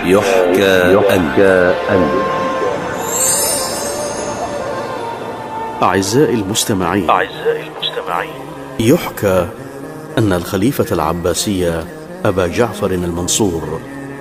يحكى أن. أعزائي المستمعين، يحكى أن الخليفة العباسي أبا جعفر المنصور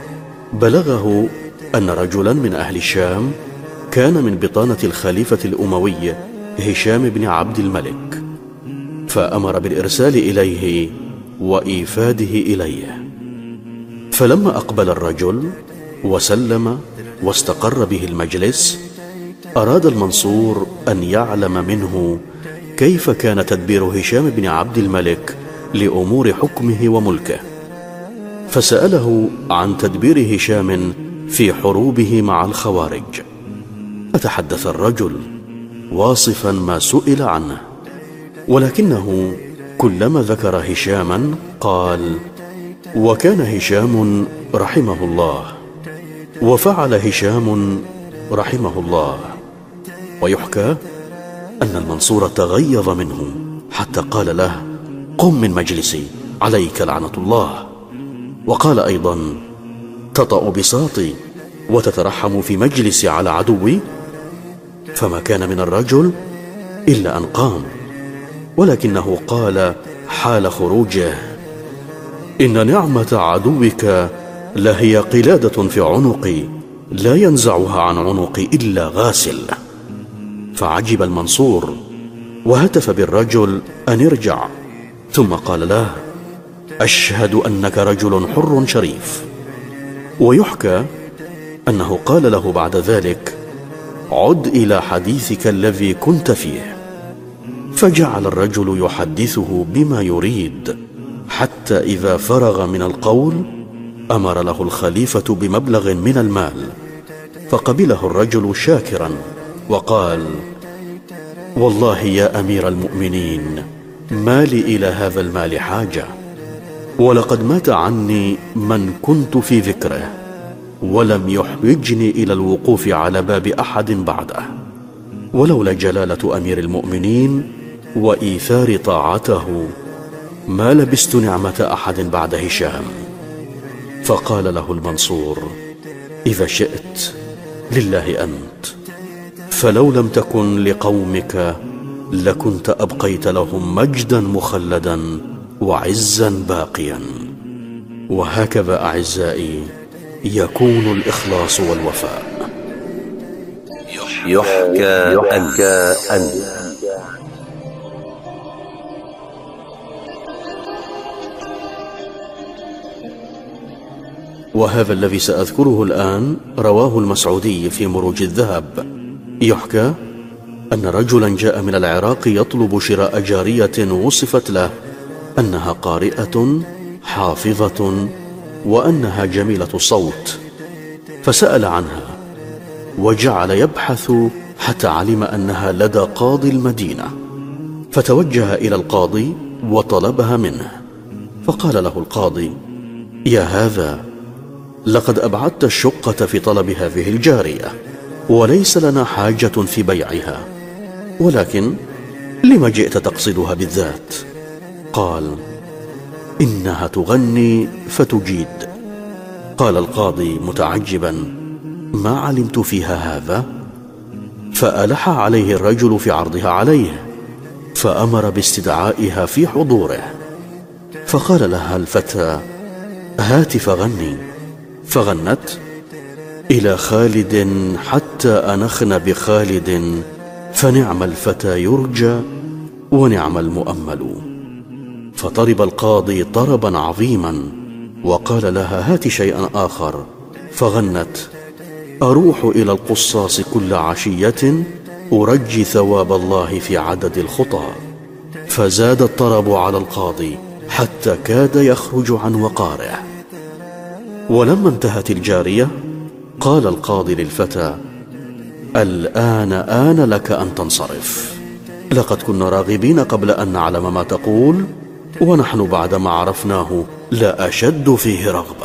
بلغه أن رجلا من أهل الشام كان من بطانة الخليفة الأموي هشام بن عبد الملك، فأمر بالإرسال إليه وإيفاده إليه. فلما أقبل الرجل وسلم واستقر به المجلس، أراد المنصور أن يعلم منه كيف كان تدبير هشام بن عبد الملك لأمور حكمه وملكه، فسأله عن تدبير هشام في حروبه مع الخوارج. فتحدث الرجل واصفا ما سئل عنه، ولكنه كلما ذكر هشاما قال: وكان هشام رحمه الله، وفعل هشام رحمه الله. ويحكى أن المنصور تغيظ منه حتى قال له: قم من مجلسي، عليك لعنة الله. وقال أيضا: تطأ بساطي وتترحم في مجلسي على عدوي. فما كان من الرجل إلا أن قام، ولكنه قال حال خروجه: إن نعمة عدوك لهي قلادة في عنقي، لا ينزعها عن عنقي إلا غاسل. فعجب المنصور وهتف بالرجل أن ارجع، ثم قال له: أشهد أنك رجل حر شريف. ويحكى أنه قال له بعد ذلك: عد إلى حديثك الذي كنت فيه. فجعل الرجل يحدثه بما يريد، حتى إذا فرغ من القول أمر له الخليفة بمبلغ من المال، فقبله الرجل شاكرا وقال: والله يا أمير المؤمنين، ما لي إلى هذا المال حاجة، ولقد مات عني من كنت في ذكره، ولم يحوجني إلى الوقوف على باب أحد بعده، ولولا جلالة أمير المؤمنين وإيثار طاعته ما لبست نعمة أحد بعد هشام. فقال له المنصور: إذا شئت لله أنت، فلو لم تكن لقومك لكنت أبقيت لهم مجدا مخلدا وعزا باقيا. وهكذا أعزائي يكون الإخلاص والوفاء. يحكى أن. وهذا الذي سأذكره الآن رواه المسعودي في مروج الذهب. يحكى أن رجلا جاء من العراق يطلب شراء جارية وصفت له أنها قارئة حافظة وأنها جميلة الصوت، فسأل عنها وجعل يبحث حتى علم أنها لدى قاضي المدينة، فتوجه إلى القاضي وطلبها منه. فقال له القاضي: يا هذا، لقد أبعدت الشقة في طلب هذه الجارية، وليس لنا حاجة في بيعها، ولكن لما جئت تقصدها بالذات؟ قال: إنها تغني فتجيد. قال القاضي متعجبا: ما علمت فيها هذا؟ فألح عليه الرجل في عرضها عليه، فأمر باستدعائها في حضوره. فقال لها الفتى: هات فغني. فغنت: إلى خالد حتى أنخن بخالد، فنعم الفتى يرجى ونعم المؤمل. فطرب القاضي طربا عظيما وقال لها: هات شيئا آخر. فغنت: أروح إلى القصاص كل عشية، أرجي ثواب الله في عدد الخطى. فزاد الطرب على القاضي حتى كاد يخرج عن وقاره. ولما انتهت الجارية قال القاضي للفتى: الآن آن لك أن تنصرف، لقد كنا راغبين قبل أن نعلم ما تقول، ونحن بعدما عرفناه لا أشد فيه رغبة.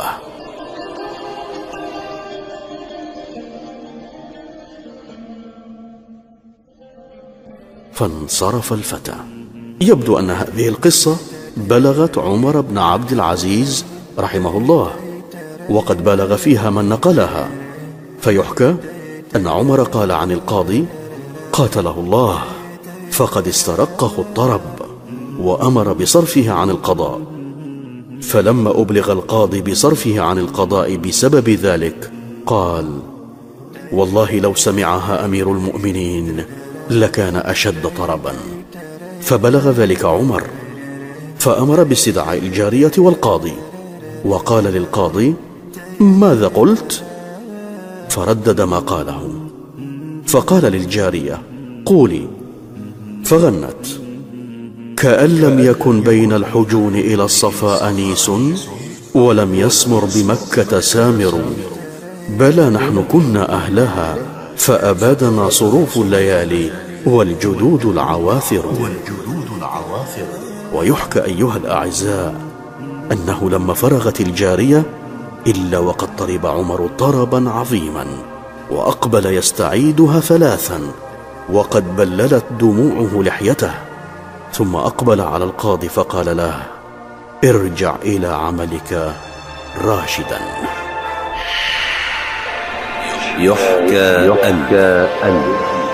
فانصرف الفتى. يبدو أن هذه القصة بلغت عمر بن عبد العزيز رحمه الله، وقد بالغ فيها من نقلها. فيحكى أن عمر قال عن القاضي: قاتله الله، فقد استرقه الطرب، وأمر بصرفه عن القضاء. فلما أبلغ القاضي بصرفه عن القضاء بسبب ذلك قال: والله لو سمعها أمير المؤمنين لكان أشد طربا. فبلغ ذلك عمر، فأمر باستدعاء الجارية والقاضي، وقال للقاضي: ماذا قلت؟ فردد ما قاله، فقال للجارية: قولي. فغنت: كأن لم يكن بين الحجون إلى الصفا أنيس، ولم يسمر بمكة سامر، بلى نحن كنا أهلها، فأبادنا صروف الليالي والجدود العواثر. ويحكى أيها الأعزاء أنه لما فرغت الجارية إلا وقد طرب عمر طربا عظيما، وأقبل يستعيدها ثلاثا، وقد بللت دموعه لحيته، ثم أقبل على القاضي فقال له: ارجع إلى عملك راشدا. يحكى أن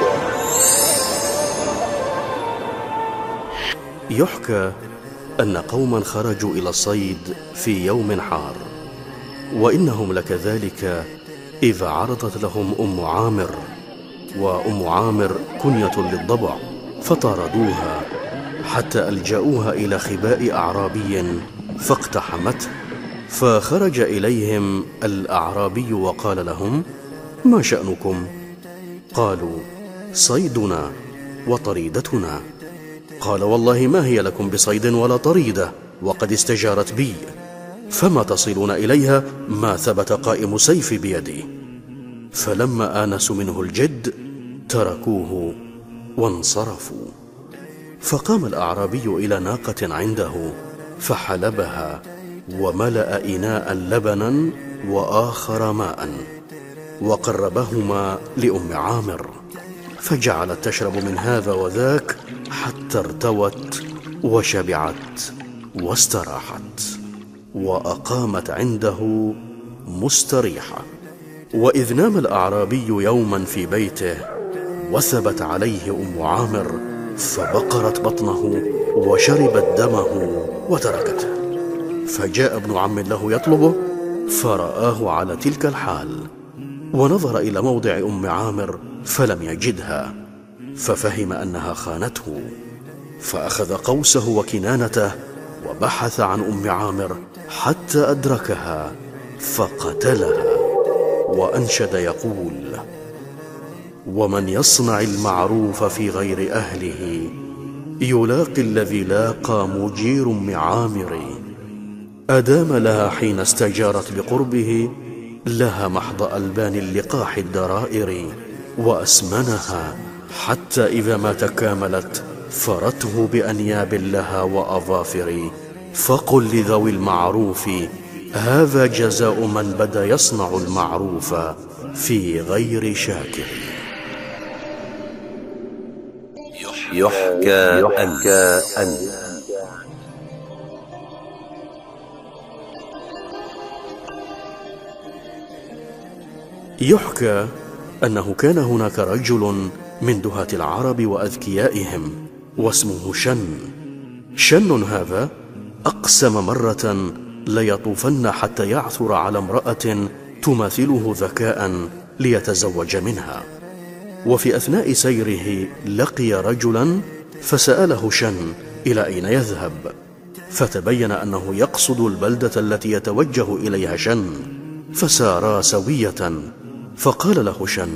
يحكى أن قوما خرجوا إلى الصيد في يوم حار، وإنهم لكذلك إذ عرضت لهم أم عامر، وأم عامر كنية للضبع، فطاردوها حتى ألجأوها إلى خباء أعرابي فاقتحمته. فخرج إليهم الأعرابي وقال لهم: ما شأنكم؟ قالوا: صيدنا وطريدتنا. قال: والله ما هي لكم بصيد ولا طريدة، وقد استجارت بي، فما تصلون إليها ما ثبت قائم سيفي بيدي. فلما آنسوا منه الجد تركوه وانصرفوا. فقام الأعرابي إلى ناقة عنده فحلبها، وملأ إناء لبنا وآخر ماء، وقربهما لأم عامر، فجعلت تشرب من هذا وذاك حتى ارتوت وشبعت واستراحت، وأقامت عنده مستريحة. وإذ نام الأعرابي يوما في بيته، وثبت عليه أم عامر، فبقرت بطنه وشربت دمه وتركته. فجاء ابن عم له يطلبه، فرآه على تلك الحال، ونظر إلى موضع أم عامر فلم يجدها، ففهم أنها خانته، فأخذ قوسه وكنانته وبحث عن أم عامر حتى أدركها فقتلها، وأنشد يقول: ومن يصنع المعروف في غير أهله يلاقي الذي لاقى مجير معامر، أدام لها حين استجارت بقربه، لها محض ألبان اللقاح الدرائر، وأسمنها حتى إذا ما تكاملت فرته بأنياب لها وأظافر. فقل لذوي المعروف هذا جزاء من بدا يصنع المعروف في غير شاكر. يحكى أن يحكى أنه كان هناك رجل من دهاة العرب وأذكيائهم، واسمه شن هذا أقسم مرة ليطوفن حتى يعثر على امرأة تماثله ذكاء ليتزوج منها. وفي أثناء سيره لقي رجلا فسأله شن إلى أين يذهب، فتبين أنه يقصد البلدة التي يتوجه إليها شن، فسارا سوية. فقال له شن: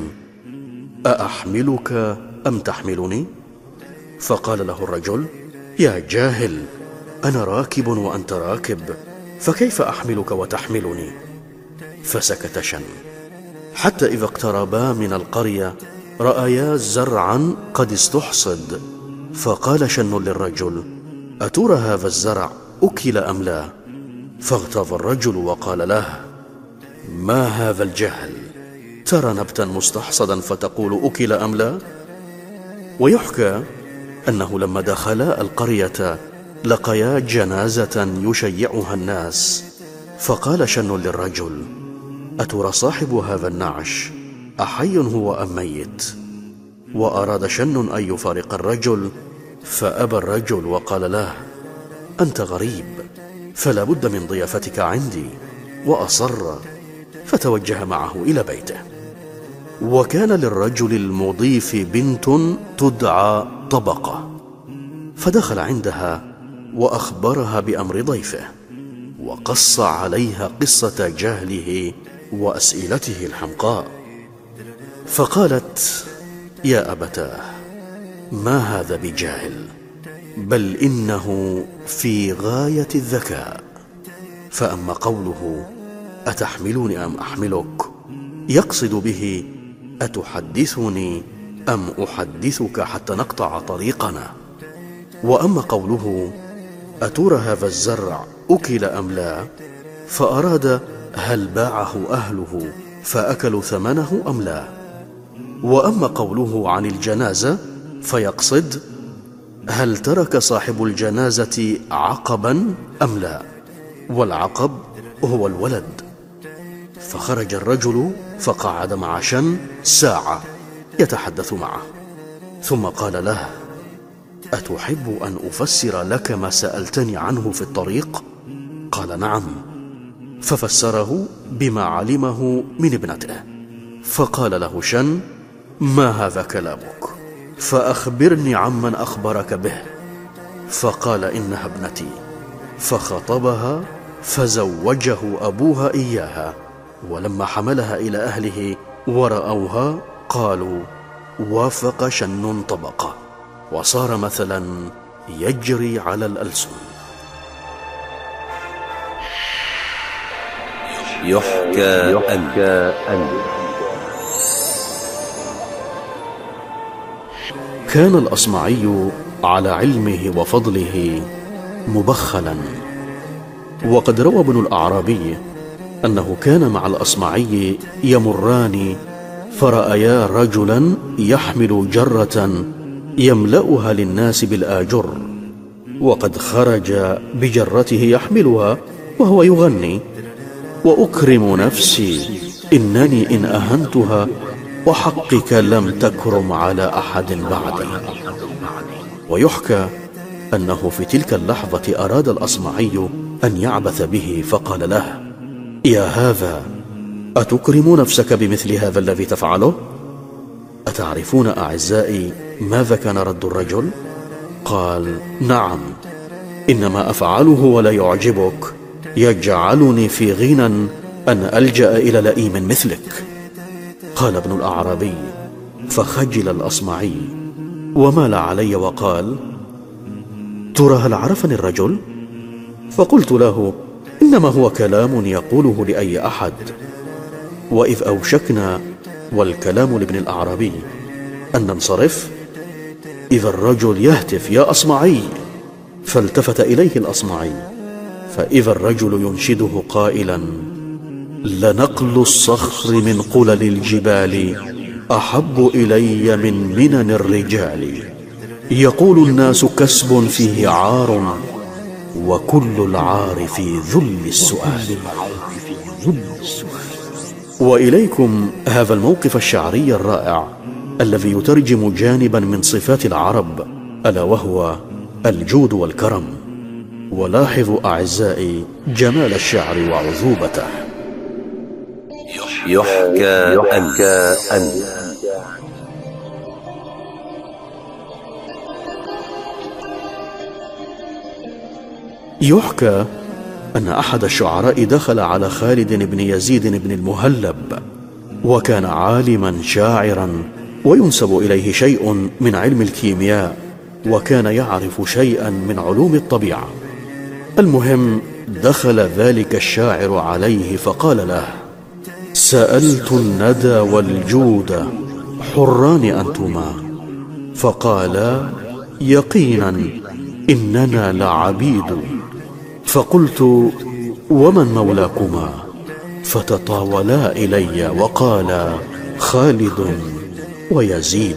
أأحملك أم تحملني؟ فقال له الرجل: يا جاهل، أنا راكب وأنت راكب، فكيف أحملك وتحملني؟ فسكت شن حتى إذا اقتربا من القرية رأيا زرعا قد استحصد، فقال شن للرجل: أترى هذا الزرع أكل أم لا؟ فاغتاظ الرجل وقال له: ما هذا الجهل، ترى نبتا مستحصدا فتقول أكل أم لا؟ ويحكى أنه لما دخلا القرية لقيا جنازة يشيعها الناس، فقال شن للرجل: أترى صاحب هذا النعش أحي هو أم ميت؟ وأراد شن أن يفارق الرجل، فأبى الرجل وقال له: أنت غريب، فلا بد من ضيافتك عندي. وأصر، فتوجه معه إلى بيته. وكان للرجل المضيف بنت تدعى طبقة، فدخل عندها وأخبرها بأمر ضيفه، وقص عليها قصة جهله وأسئلته الحمقاء. فقالت: يا أبتاه، ما هذا بجاهل، بل إنه في غاية الذكاء. فأما قوله: أتحملني أم أحملك، يقصد به: أتحدثني أم أحدثك حتى نقطع طريقنا. وأما قوله: أترى هذا الزرع أكل أم لا، فأراد: هل باعه أهله فأكلوا ثمنه أم لا. وأما قوله عن الجنازة، فيقصد: هل ترك صاحب الجنازة عقبا أم لا، والعقب هو الولد. فخرج الرجل فقعد مع شن ساعة يتحدث معه، ثم قال له: أتحب أن أفسر لك ما سألتني عنه في الطريق؟ قال: نعم. ففسره بما علمه من ابنته. فقال له شن: ما هذا كلامك؟ فأخبرني عمن أخبرك به. فقال: إنها ابنتي. فخطبها فزوجه أبوها إياها، ولما حملها إلى أهله ورأوها قالوا: وافق شن طبقة، وصار مثلا يجري على الألسن. يحكى أن كان الأصمعي على علمه وفضله مبخلا. وقد روى ابن الأعرابي أنه كان مع الأصمعي يمران، فرأيا رجلا يحمل جرة يملأها للناس بالآجر، وقد خرج بجرته يحملها وهو يغني: وأكرم نفسي إنني إن أهنتها، وحقك لم تكرم على أحد بعدي. ويحكى أنه في تلك اللحظة أراد الأصمعي أن يعبث به، فقال له: يا هذا، أتكرم نفسك بمثل هذا الذي تفعله؟ أتعرفون أعزائي ماذا كان رد الرجل؟ قال: نعم، إنما أفعله ولا يعجبك، يجعلني في غنى أن ألجأ إلى لئيم مثلك. قال ابن الأعرابي: فخجل الأصمعي ومال علي وقال: ترى هل عرفني الرجل؟ فقلت له: إنما هو كلام يقوله لأي أحد. وإذ أوشكنا والكلام لابن الأعرابي أن ننصرف، إذا الرجل يهتف: يا أصمعي! فالتفت إليه الأصمعي، فإذا الرجل ينشده قائلا: لنقل الصخر من قلل الجبال أحب إلي من منن الرجال، يقول الناس كسب فيه عار، وكل العار في ذل السؤال. وإليكم هذا الموقف الشعري الرائع الذي يترجم جانبا من صفات العرب، ألا وهو الجود والكرم. ولاحظوا أعزائي جمال الشعر وعذوبته. يحكى أن يحكى أن أحد الشعراء دخل على خالد بن يزيد بن المهلب، وكان عالما شاعرا، وينسب إليه شيء من علم الكيمياء، وكان يعرف شيئا من علوم الطبيعة. المهم، دخل ذلك الشاعر عليه فقال له: سألت الندى والجود حران أنتما، فقالا: يقينا إننا لعبيد. فقلت: ومن مولاكما؟ فتطاولا إلي وقالا: خالد ويزيد.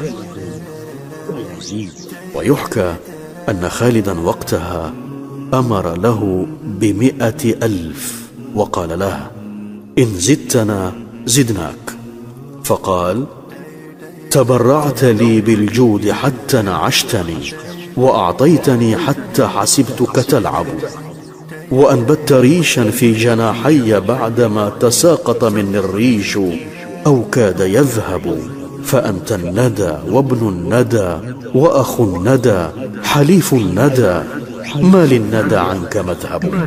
ويحكى أن خالدا وقتها أمر له ب100,000، وقال له: إن زدتنا زدناك. فقال: تبرعت لي بالجود حتى نعشتني، وأعطيتني حتى حسبتك تلعب، وأنبت ريشا في جناحي بعدما تساقط مني الريش أو كاد يذهب، فأنت الندى وابن الندى وأخو الندى حليف الندى، ما للندى عنك مذهب.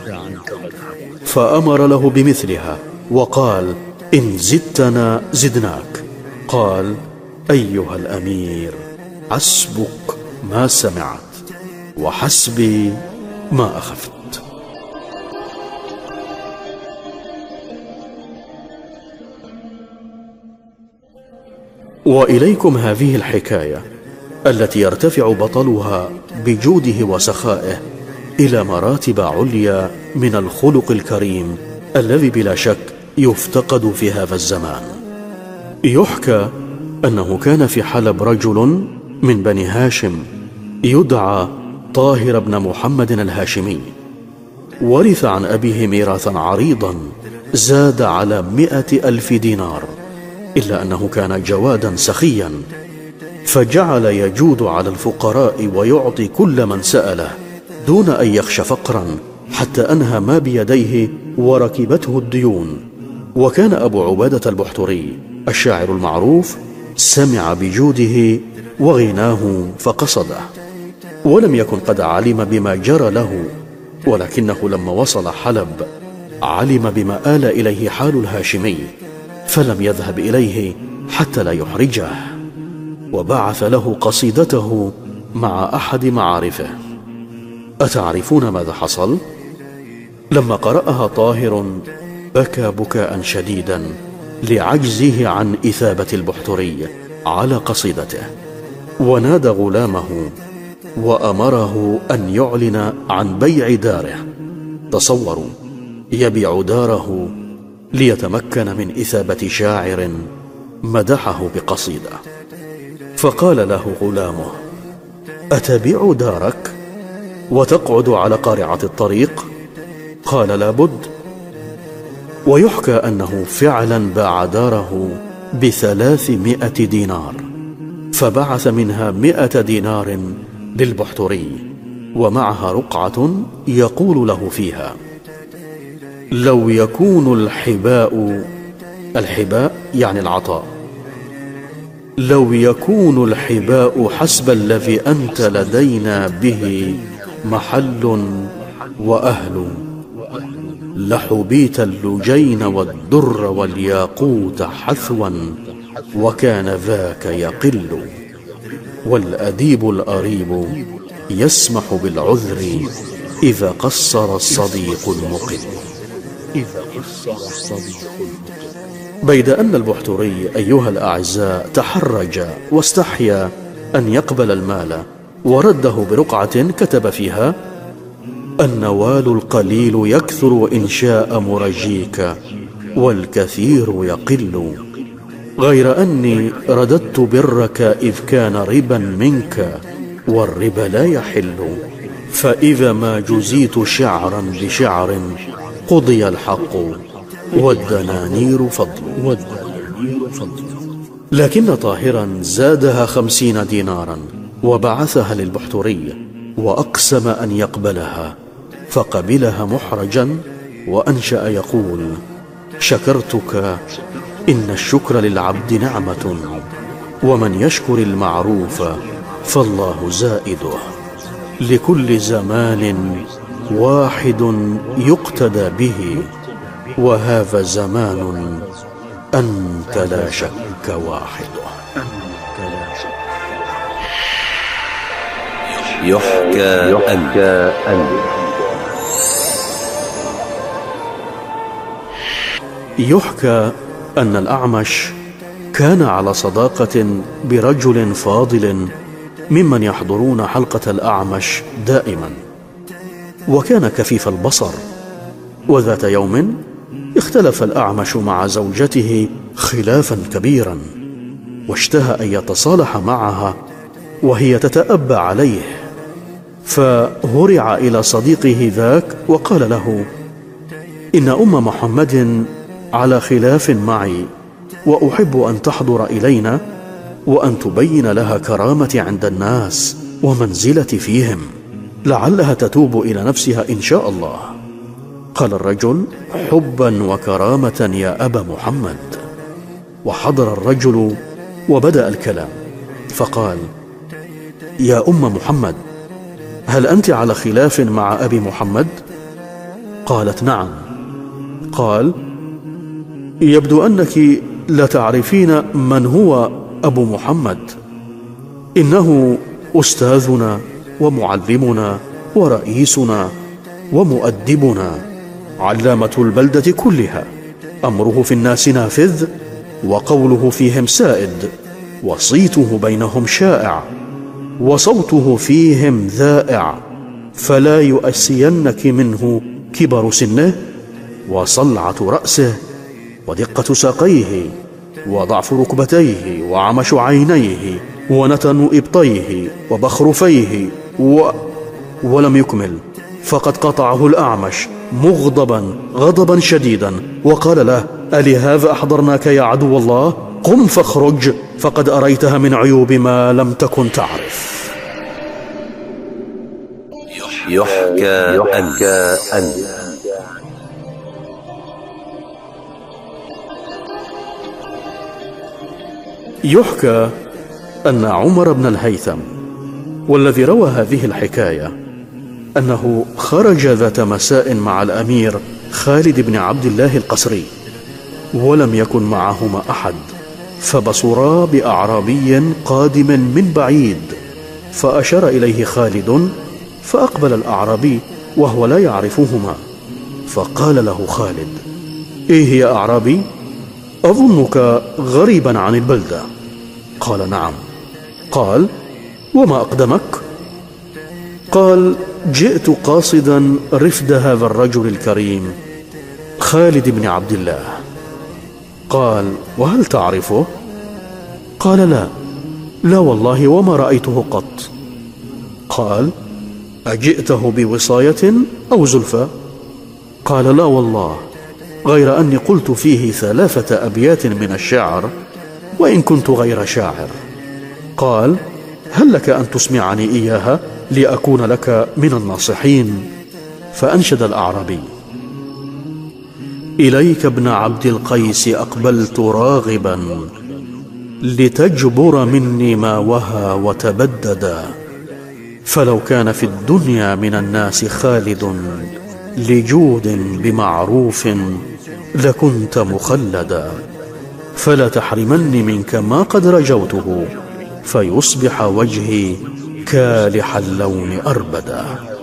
فأمر له بمثلها وقال: إن زدتنا زدناك. قال: أيها الأمير، حسبك ما سمعت، وحسبي ما أخفت. وإليكم هذه الحكاية التي يرتفع بطلها بجوده وسخائه إلى مراتب عليا من الخلق الكريم الذي بلا شك يفتقد في هذا الزمان. يحكى أنه كان في حلب رجل من بني هاشم يدعى طاهر بن محمد الهاشمي، ورث عن أبيه ميراثا عريضا زاد على 100,000 دينار، إلا أنه كان جوادا سخيا، فجعل يجود على الفقراء ويعطي كل من سأله دون أن يخشى فقرا، حتى أنهى ما بيديه وركبته الديون. وكان أبو عبادة البحتري الشاعر المعروف سمع بجوده وغناه فقصده، ولم يكن قد علم بما جرى له، ولكنه لما وصل حلب علم بما آل إليه حال الهاشمي، فلم يذهب إليه حتى لا يحرجه، وبعث له قصيدته مع أحد معارفه. أتعرفون ماذا حصل؟ لما قرأها طاهر بكى بكاء شديدا لعجزه عن إثابة البحتري على قصيدته، ونادى غلامه وأمره أن يعلن عن بيع داره. تصوروا، يبيع داره ليتمكن من إثابة شاعر مدحه بقصيدة. فقال له غلامه: أتبيع دارك وتقعد على قارعة الطريق؟ قال: لا بد. ويحكى أنه فعلا باع داره ب300 دينار، فبعث منها 100 دينار للبحتري، ومعها رقعة يقول له فيها: لو يكون الحباء يعني العطاء، لو يكون الحباء حسب الذي أنت لدينا به محل وأهل، لحبيت اللجين والدر والياقوت حثوا، وكان ذاك يقل، والأديب الأريب يسمح بالعذر إذا قصر الصديق المقل. بيد أن البحتري أيها الأعزاء تحرج واستحيا أن يقبل المال، ورده برقعة كتب فيها: النوال القليل يكثر إن شاء مرجيك، والكثير يقل، غير أني رددت برك إذ كان ربا منك، والربا لا يحل، فإذا ما جزيت شعرا بشعر قضي الحق، والدنانير فضل. لكن طاهرا زادها 50 دينارا وبعثها للبحتري، وأقسم أن يقبلها، فقبلها محرجا، وأنشأ يقول: شكرتك، إن الشكر للعبد نعمة، ومن يشكر المعروف فالله زائده، لكل زمان واحد يقتدى به، وهذا زمان أنت لا شك واحده. يحكى أن يحكى أن الأعمش كان على صداقة برجل فاضل ممن يحضرون حلقة الأعمش دائما، وكان كفيف البصر. وذات يوم اختلف الأعمش مع زوجته خلافا كبيرا، واشتهى أن يتصالح معها وهي تتأبى عليه، فهرع إلى صديقه ذاك وقال له: إن أم محمد على خلاف معي، وأحب أن تحضر إلينا وأن تبين لها كرامتي عند الناس ومنزلتي فيهم، لعلها تتوب إلى نفسها إن شاء الله. قال الرجل: حبا وكرامة يا أبا محمد. وحضر الرجل وبدأ الكلام، فقال: يا أم محمد، هل أنت على خلاف مع أبي محمد؟ قالت: نعم. قال: يبدو أنك لا تعرفين من هو أبو محمد، إنه أستاذنا ومعلمنا ورئيسنا ومؤدبنا، علامة البلدة كلها، أمره في الناس نافذ، وقوله فيهم سائد، وصيته بينهم شائع، وصوته فيهم ذائع، فلا يؤسينك منه كبر سنه وصلعة رأسه ودقة ساقيه وضعف ركبتيه وعمش عينيه ونتن إبطيه وبخرفيه ولم يكمل، فقد قطعه الأعمش مغضبا غضبا شديدا، وقال له: ألهذا أحضرناك يا عدو الله؟ قم فاخرج، فقد أريتها من عيوب ما لم تكن تعرف. يحكى أن يحكى أن عمر بن الهيثم، والذي روى هذه الحكاية، أنه خرج ذات مساء مع الأمير خالد بن عبد الله القسري، ولم يكن معهما أحد، فبصرا بأعرابي قادم من بعيد، فأشار إليه خالد، فأقبل الأعرابي وهو لا يعرفهما، فقال له خالد: إيه يا أعرابي؟ أظنك غريبا عن البلدة. قال: نعم. قال: وما أقدمك؟ قال: جئت قاصدا رفد هذا الرجل الكريم خالد بن عبد الله. قال: وهل تعرفه؟ قال: لا والله، وما رأيته قط. قال: أجئته بوصاية أو زلفى؟ قال: لا والله، غير أني قلت فيه 3 أبيات من الشعر، وإن كنت غير شاعر. قال: هل لك أن تسمعني إياها لأكون لك من الناصحين؟ فأنشد الأعرابي: إليك ابن عبد القيس أقبلت راغبا، لتجبر مني ما وهى وتبددا، فلو كان في الدنيا من الناس خالد، لجود بمعروف لكنت مخلدا، فلا تحرمني منك ما قد رجوته، فيصبح وجهي كالح اللون أربدا.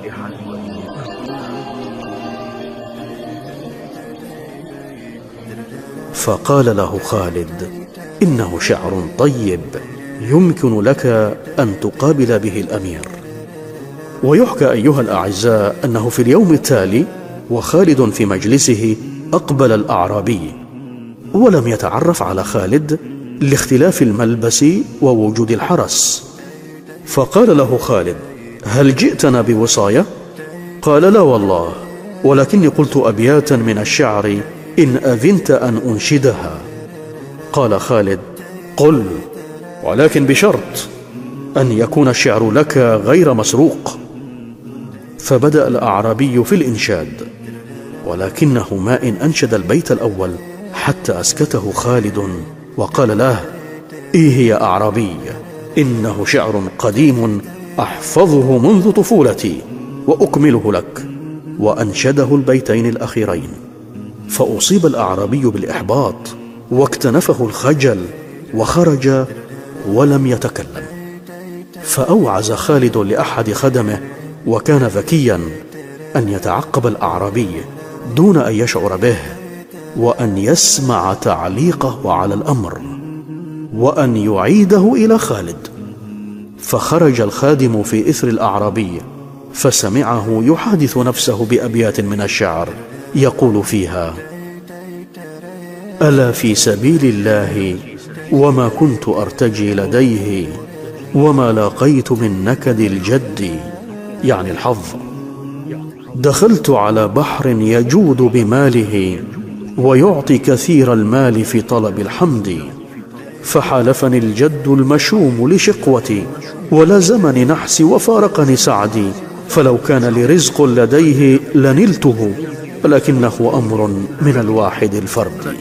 فقال له خالد: إنه شعر طيب يمكن لك أن تقابل به الأمير. ويحكى أيها الأعزاء أنه في اليوم التالي وخالد في مجلسه، أقبل الأعرابي ولم يتعرف على خالد لاختلاف الملبس ووجود الحرس، فقال له خالد: هل جئتنا بوصاية؟ قال: لا والله، ولكني قلت أبياتا من الشعر إن أذنت أن أنشدها. قال خالد: قل، ولكن بشرط أن يكون الشعر لك غير مسروق. فبدأ الأعرابي في الإنشاد، ولكنه ما إن أنشد البيت الأول حتى أسكته خالد وقال له: إيه يا أعرابي، إنه شعر قديم أحفظه منذ طفولتي وأكمله لك. وأنشده البيتين الأخيرين، فأصيب الأعرابي بالإحباط واكتنفه الخجل وخرج ولم يتكلم. فأوعز خالد لأحد خدمه، وكان ذكيا، أن يتعقب الأعرابي دون أن يشعر به، وأن يسمع تعليقه على الأمر، وأن يعيده إلى خالد. فخرج الخادم في إثر الأعرابي، فسمعه يحادث نفسه بأبيات من الشعر يقول فيها: ألا في سبيل الله وما كنت أرتجي لديه، وما لاقيت من نكد الجد، يعني الحظ. دخلت على بحر يجود بماله، ويعطي كثير المال في طلب الحمد. فحالفني الجد المشوم لشقوتي، ولزمني نحسي وفارقني سعدي، فلو كان لي رزق لديه لنلته، لكنه أمر من الواحد الفرد.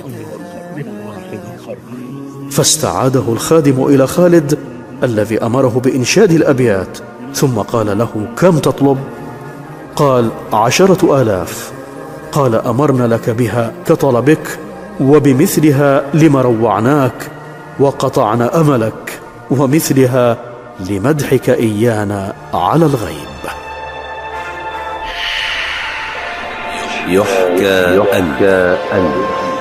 فاستعاده الخادم إلى خالد الذي أمره بإنشاد الأبيات، ثم قال له: كم تطلب؟ قال: 10,000. قال: أمرنا لك بها كطلبك، وبمثلها لما روعناك وقطعنا أملك، ومثلها لمدحك إيانا على الغيب. يحكى أن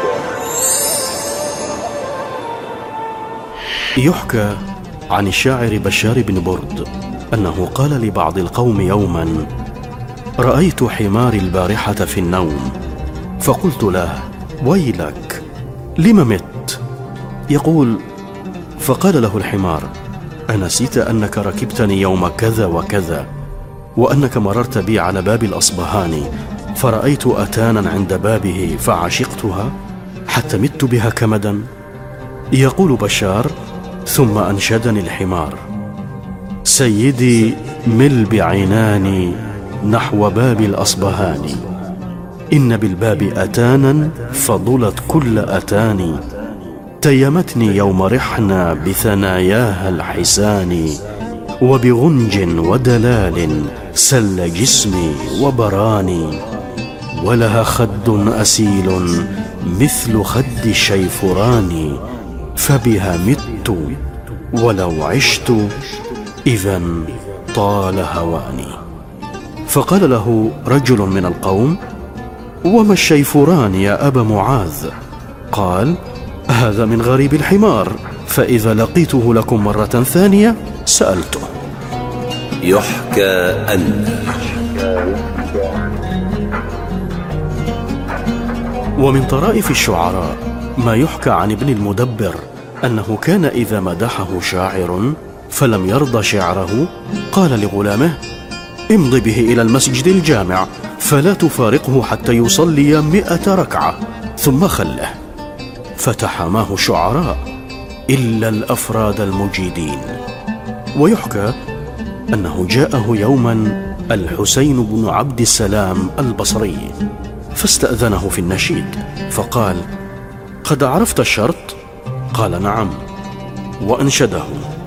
يحكى عن الشاعر بشار بن برد أنه قال لبعض القوم يوما: رأيت حماري البارحة في النوم، فقلت له: ويلك، لم مت؟ يقول: فقال له الحمار: أنسيت أنك ركبتني يوم كذا وكذا، وأنك مررت بي على باب الأصبهاني، فرأيت أتانا عند بابه فعشقتها حتى مت بها كمدا؟ يقول بشار: ثم أنشدني الحمار: سيدي مل بعناني نحو باب الأصبهاني، إن بالباب أتانا فضلت كل أتاني، تيمتني يوم رحنا بثناياها الحسان، وبغنج ودلال سل جسمي وبراني، ولها خد أسيل مثل خد الشيفران، فبها مت ولو عشت إذا طال هواني. فقال له رجل من القوم: وما الشيفران يا أبا معاذ؟ قال: هذا من غريب الحمار، فإذا لقيته لكم مرة ثانية سألته. يحكى أن ومن طرائف الشعراء ما يحكى عن ابن المدبر أنه كان إذا مدحه شاعر فلم يرضى شعره قال لغلامه: امض به إلى المسجد الجامع فلا تفارقه حتى يصلي 100 ركعة ثم خله. فتحاماه الشعراء إلا الأفراد المجيدين. ويحكى أنه جاءه يوما الحسين بن عبد السلام البصري فاستأذنه في النشيد، فقال: قد عرفت الشرط؟ قال: نعم. وأنشده: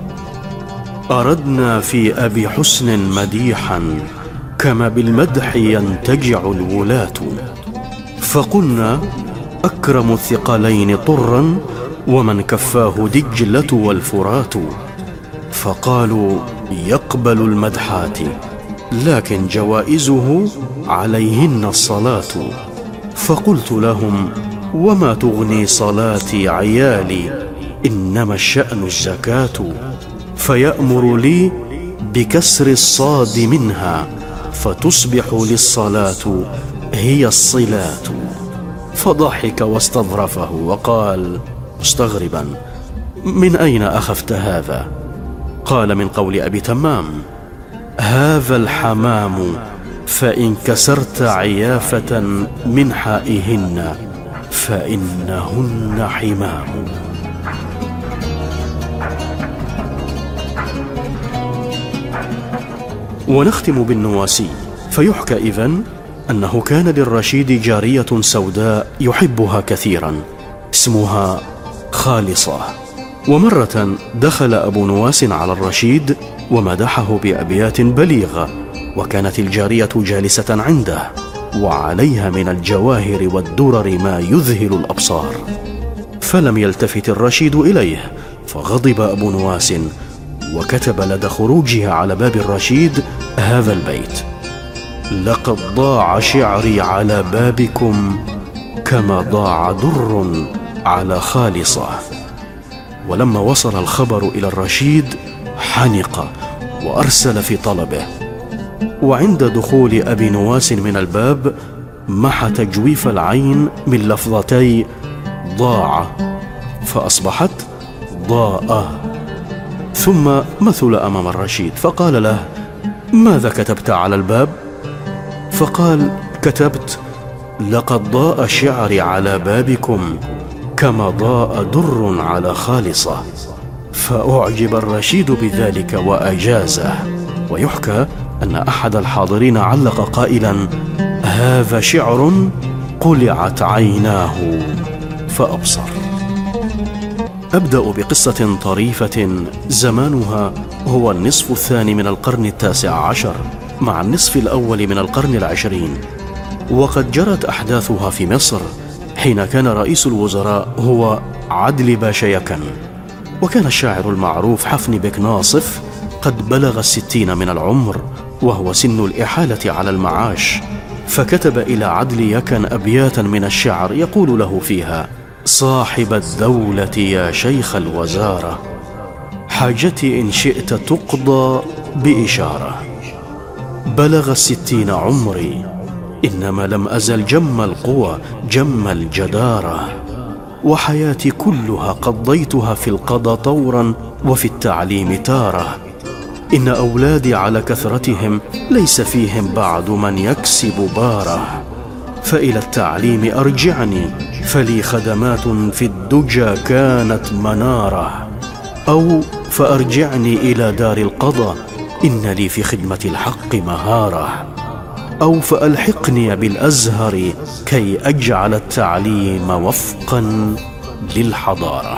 أردنا في أبي حسن مديحا كما بالمدح ينتجع الولاة، فقلنا أكرم الثقلين طرا ومن كفاه دجلة والفرات، فقالوا يقبل المدحات لكن جوائزه عليهن الصلاة. فقلت لهم: وما تغني صلاتي عيالي، إنما الشأن الزكاة، فيأمر لي بكسر الصاد منها فتصبح للصلاة هي الصلاة. فضحك واستظرفه وقال مستغربا: من أين أخذت هذا؟ قال: من قول أبي تمام: هذا الحمام فإن كسرت عيافة من حائهن فإنهن حمام. ونختم بالنواسي. فيحكى إذن أنه كان للرشيد جارية سوداء يحبها كثيرا اسمها خالصة. ومرة دخل أبو نواس على الرشيد ومدحه بأبيات بليغة، وكانت الجارية جالسة عنده وعليها من الجواهر والدرر ما يذهل الأبصار، فلم يلتفت الرشيد إليه، فغضب أبو نواس وكتب لدى خروجها على باب الرشيد هذا البيت: لقد ضاع شعري على بابكم كما ضاع در على خالصة. ولما وصل الخبر إلى الرشيد حنق وأرسل في طلبه، وعند دخول أبي نواس من الباب محى تجويف العين من لفظتي ضاع فأصبحت ضاء. ثم مثل أمام الرشيد فقال له: ماذا كتبت على الباب؟ فقال: كتبت لقد ضاء شعري على بابكم كما ضاء در على خالصة. فأعجب الرشيد بذلك وأجازه. ويحكى أن أحد الحاضرين علق قائلا: هذا شعر قلعت عيناه فأبصر. أبدأ بقصة طريفة زمانها هو النصف الثاني من القرن 19 مع النصف الأول من القرن 20. وقد جرت أحداثها في مصر حين كان رئيس الوزراء هو عدلي باشا يكن. وكان الشاعر المعروف حفني بك ناصف قد بلغ 60 من العمر، وهو سن الإحالة على المعاش، فكتب إلى عدلي يكن أبياتا من الشعر يقول له فيها: صاحب الدولة يا شيخ الوزارة، حاجتي إن شئت تقضى بإشارة. بلغ 60 عمري، إنما لم أزل جم القوى جم الجدارة، وحياتي كلها قضيتها في القضاء طورا وفي التعليم تارة. إن أولادي على كثرتهم ليس فيهم بعد من يكسب باره، فإلى التعليم أرجعني فلي خدمات في الدجى كانت منارة، أو فأرجعني إلى دار القضاء إن لي في خدمة الحق مهارة، أو فألحقني بالأزهر كي أجعل التعليم وفقا للحضارة.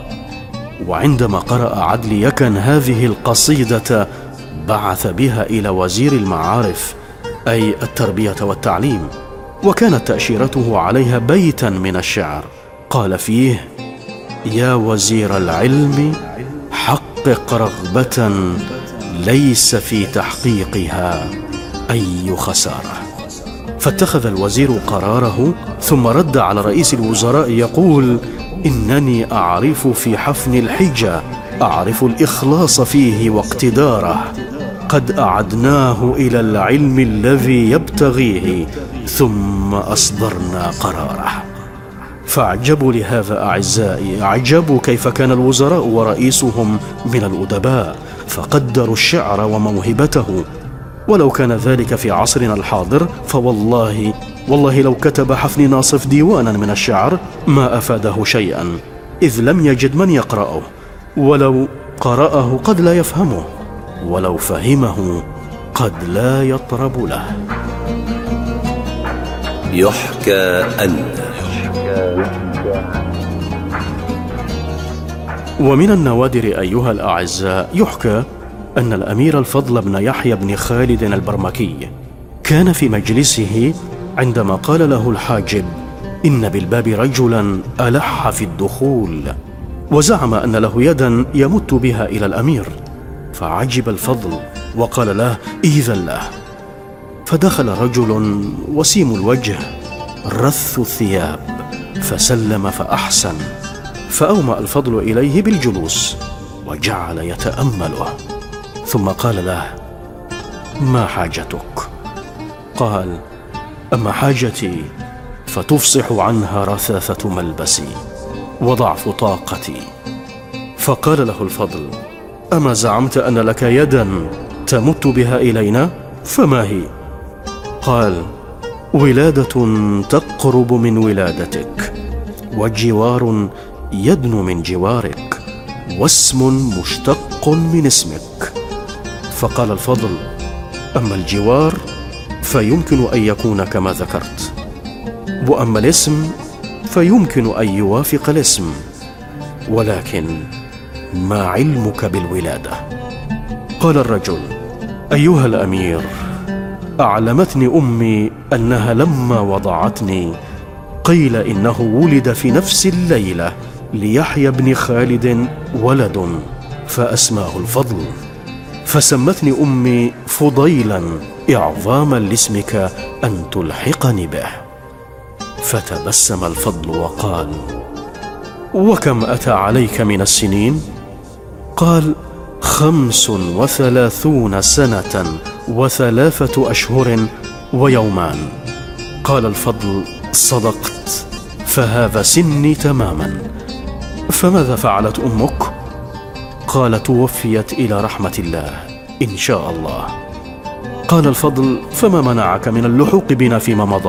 وعندما قرأ عدلي يكن هذه القصيدة بعث بها إلى وزير المعارف أي التربية والتعليم، وكانت تأشيرته عليها بيتا من الشعر قال فيه: يا وزير العلم حقق رغبة ليس في تحقيقها أي خسارة. فاتخذ الوزير قراره، ثم رد على رئيس الوزراء يقول: إنني أعرف في حفن الحجة، أعرف الإخلاص فيه واقتداره، قد أعدناه إلى العلم الذي يبتغيه ثم أصدرنا قراره. فأعجبوا لهذا أعزائي، أعجبوا كيف كان الوزراء ورئيسهم من الأدباء، فقدروا الشعر وموهبته. ولو كان ذلك في عصرنا الحاضر فوالله لو كتب حفني ناصف ديوانا من الشعر ما أفاده شيئا، إذ لم يجد من يقرأه، ولو قرأه قد لا يفهمه، ولو فهمه قد لا يطرب له. يحكى أن. ومن النوادر أيها الأعزاء يحكى أن الأمير الفضل بن يحيى بن خالد البرمكي كان في مجلسه عندما قال له الحاجب: إن بالباب رجلا ألح في الدخول، وزعم أن له يدا يمت بها إلى الأمير. فعجب الفضل وقال له: إذن له. فدخل رجل وسيم الوجه رث الثياب فسلم فأحسن، فأومأ الفضل إليه بالجلوس وجعل يتأمله، ثم قال له: ما حاجتك؟ قال: أما حاجتي فتفصح عنها رثاثة ملبسي وضعف طاقتي. فقال له الفضل: أما زعمت أن لك يدا تمت بها إلينا؟ فما هي؟ قال: ولادة تقرب من ولادتك، وجوار يدنو من جوارك، واسم مشتق من اسمك. فقال الفضل: أما الجوار فيمكن أن يكون كما ذكرت، وأما الاسم فيمكن أن يوافق الاسم، ولكن ما علمك بالولادة؟ قال الرجل: أيها الأمير، أعلمتني أمي أنها لما وضعتني قيل إنه ولد في نفس الليلة ليحيى بن خالد ولد فأسماه الفضل، فسمتني أمي فضيلا إعظاما لاسمك أن تلحقني به. فتبسم الفضل وقال: وكم أتى عليك من السنين؟ قال: 35 سنة و3 أشهر ويومان. قال الفضل: صدقت، فهذا سني تماما. فماذا فعلت أمك؟ قال: توفيت إلى رحمة الله إن شاء الله. قال الفضل: فما منعك من اللحوق بنا فيما مضى؟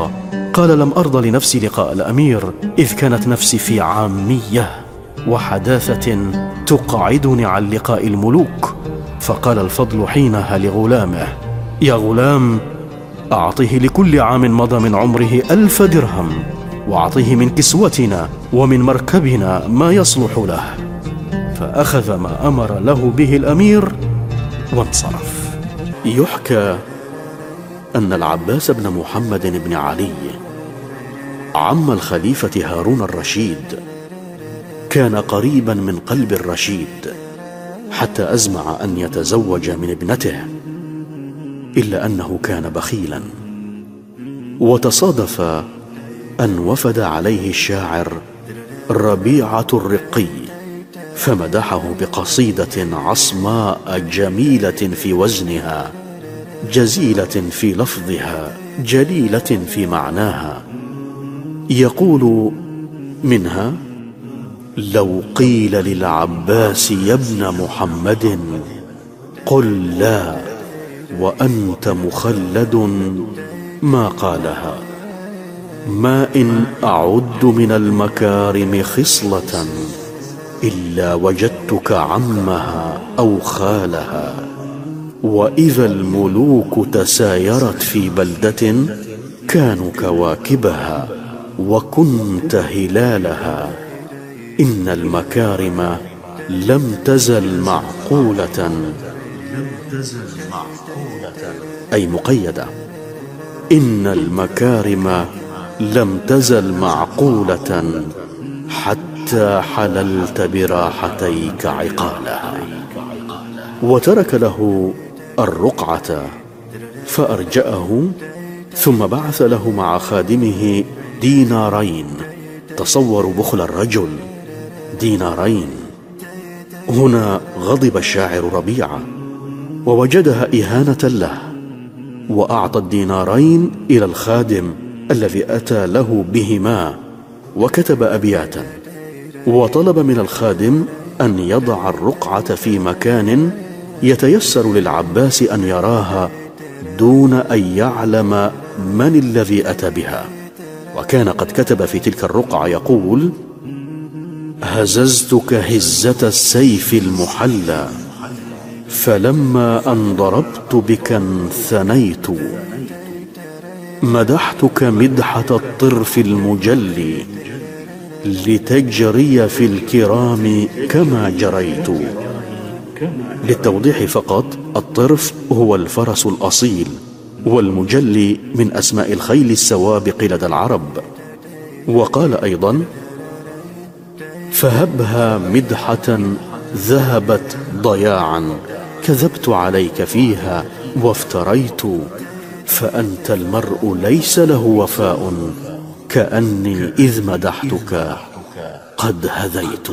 قال: لم أرضى لنفسي لقاء الأمير، إذ كانت نفسي في عامية وحداثة تقعدني عن لقاء الملوك. فقال الفضل حينها لغلامه: يا غلام، أعطه لكل عام مضى من عمره 1000 درهم، وأعطه من كسوتنا ومن مركبنا ما يصلح له. فأخذ ما أمر له به الأمير وانصرف. يحكى أن العباس بن محمد بن علي عم الخليفة هارون الرشيد كان قريبا من قلب الرشيد، حتى أزمع أن يتزوج من ابنته، إلا أنه كان بخيلا. وتصادف أن وفد عليه الشاعر ربيعة الرقي، فمدحه بقصيدة عصماء جميلة في وزنها، جزيلة في لفظها، جليلة في معناها. يقول منها: لو قيل للعباس يا ابن محمد قل لا وأنت مخلد ما قالها، ما إن أعد من المكارم خصلة إلا وجدتك عمها أو خالها. وإذا الملوك تسايرت في بلدة كانوا كواكبها وكنت هلالها. إن المكارم لم تزل معقولة، أي مقيدة. إن المكارم لم تزل معقولة حتى حللت براحتيك عقالها. وترك له الرقعة فأرجأه، ثم بعث له مع خادمه دينارين. تصوروا بخل الرجل، دينارين. هنا غضب الشاعر ربيعة ووجدها إهانة له، وأعطى الدينارين إلى الخادم الذي أتى له بهما، وكتب أبياتا، وطلب من الخادم أن يضع الرقعة في مكان يتيسر للعباس أن يراها دون أن يعلم من الذي أتى بها. وكان قد كتب في تلك الرقعة يقول: هززتك هزة السيف المحلى، فلما أن ضربت بك انثنيت، مدحتك مدحة الطرف المجلي، لتجري في الكرام كما جريت. للتوضيح فقط، الطرف هو الفرس الأصيل، والمجلي من أسماء الخيل السوابق لدى العرب. وقال أيضا: فهبها مدحة ذهبت ضياعا، كذبت عليك فيها وافتريت، فأنت المرء ليس له وفاء، كأني إذ مدحتك قد هذيت.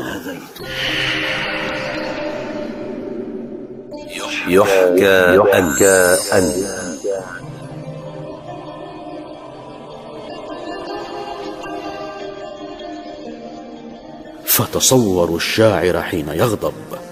يحكى أن فتصوروا الشاعر حين يغضب.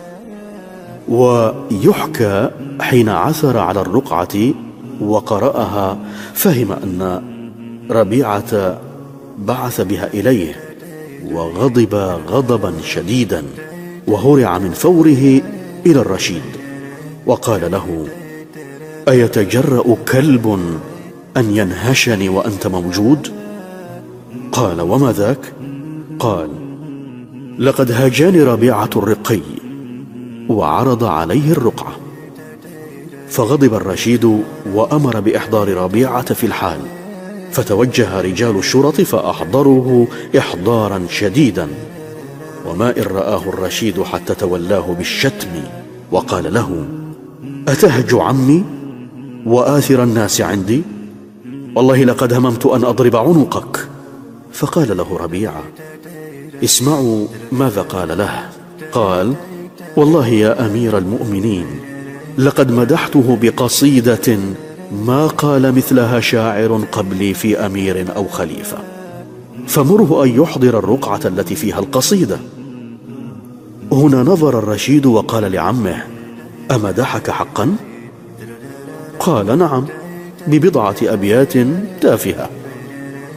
ويحكى حين عثر على الرقعة وقرأها فهم أن ربيعة بعث بها إليه، وغضب غضبا شديدا، وهرع من فوره إلى الرشيد وقال له: أيتجرأ كلب أن ينهشني وأنت موجود؟ قال: وما ذاك؟ قال: لقد هاجاني ربيعة الرقي وعرض عليه الرقعة. فغضب الرشيد وأمر بإحضار ربيعة في الحال، فتوجه رجال الشرط فأحضروه إحضارا شديدا. وما إن رآه الرشيد حتى تولاه بالشتم وقال له: أتهج عمي وآثر الناس عندي؟ والله لقد هممت أن أضرب عنقك. فقال له ربيعة: اسمعوا ماذا قال له. قال: والله يا أمير المؤمنين، لقد مدحته بقصيدة ما قال مثلها شاعر قبلي في أمير أو خليفة، فمره أن يحضر الرقعة التي فيها القصيدة. هنا نظر الرشيد وقال لعمه: أمدحك حقا؟ قال: نعم، ببضعة أبيات تافهة.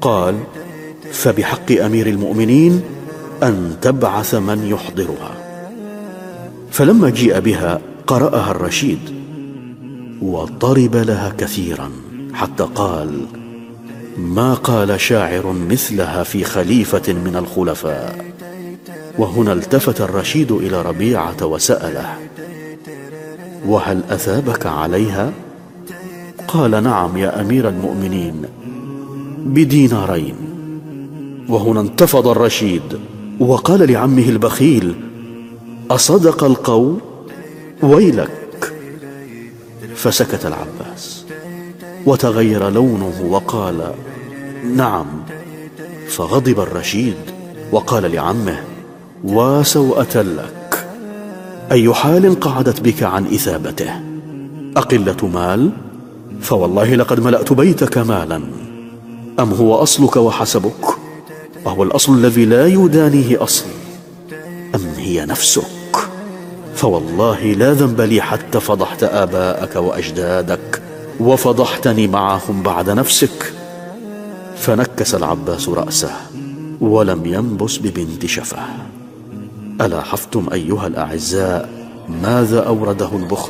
قال: فبحق أمير المؤمنين أن تبعث من يحضرها. فلما جيء بها قرأها الرشيد وضرب لها كثيرا، حتى قال: ما قال شاعر مثلها في خليفة من الخلفاء. وهنا التفت الرشيد إلى ربيعة وسأله: وهل أثابك عليها؟ قال: نعم يا أمير المؤمنين، ب2 دينار. وهنا انتفض الرشيد وقال لعمه البخيل: أصدق القول؟ ويلك. فسكت العباس وتغير لونه وقال: نعم. فغضب الرشيد وقال لعمه: وسوءة لك، أي حال قعدت بك عن إثابته؟ أقلة مال؟ فوالله لقد ملأت بيتك مالا. أم هو أصلك وحسبك، وهو الأصل الذي لا يدانيه أصل؟ أم هي نفسك؟ فوالله لا ذنب لي حتى فضحت آباءك وأجدادك وفضحتني معهم بعد نفسك. فنكس العباس رأسه ولم ينبس ببنت شفه. ألا حفتم أيها الأعزاء ماذا أورده البخل؟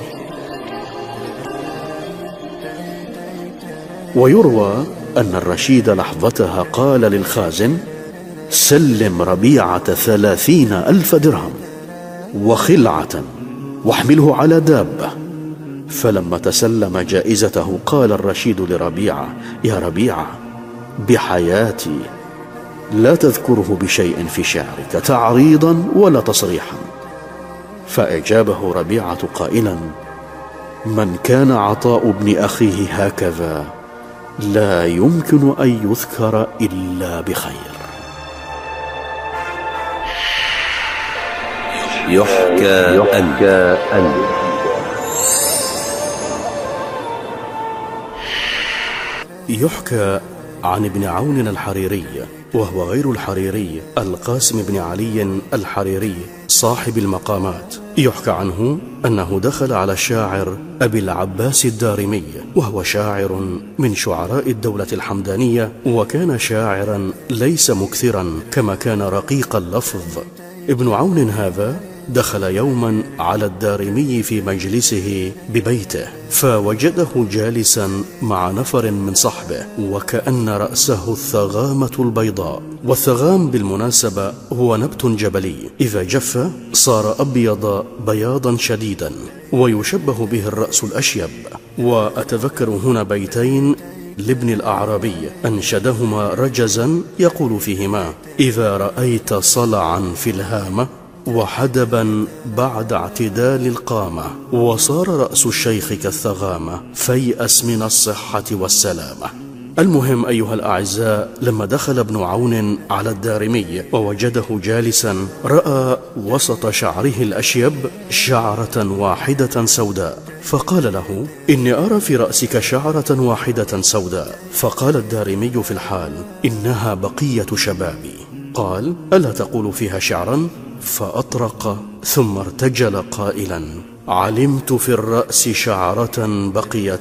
ويروى أن الرشيد لحظتها قال للخازن: سلم ربيعة 30,000 درهم وخلعة واحمله على دابة. فلما تسلم جائزته قال الرشيد لربيعة: يا ربيعة، بحياتي لا تذكره بشيء في شعرك تعريضا ولا تصريحا. فأجابه ربيعة قائلا: من كان عطاء ابن أخيه هكذا لا يمكن أن يذكر إلا بخير. يحكى عن ابن عون الحريري، وهو غير الحريري، القاسم بن علي الحريري صاحب المقامات. يحكى عنه أنه دخل على الشاعر أبي العباس الدارمي، وهو شاعر من شعراء الدولة الحمدانية، وكان شاعرا ليس مكثرا كما كان رقيق اللفظ. ابن عون هذا دخل يوما على الدارمي في مجلسه ببيته، فوجده جالسا مع نفر من صحبه، وكأن رأسه الثغامة البيضاء. والثغام بالمناسبة هو نبت جبلي، إذا جف صار أبيض بياضا شديدا، ويشبه به الرأس الأشيب. وأتذكر هنا بيتين لابن الأعرابي أنشدهما رجزا يقول فيهما: إذا رأيت صلعا في الهامة وحدبا بعد اعتدال القامة، وصار رأس الشيخ كالثغامة، فيأس من الصحة والسلامة. المهم أيها الأعزاء، لما دخل ابن عون على الدارمي ووجده جالسا، رأى وسط شعره الأشيب شعرة واحدة سوداء، فقال له: إني أرى في رأسك شعرة واحدة سوداء. فقال الدارمي في الحال: إنها بقية شبابي. قال: ألا تقول فيها شعرا؟ فأطرق ثم ارتجل قائلا: علمت في الرأس شعرة بقيت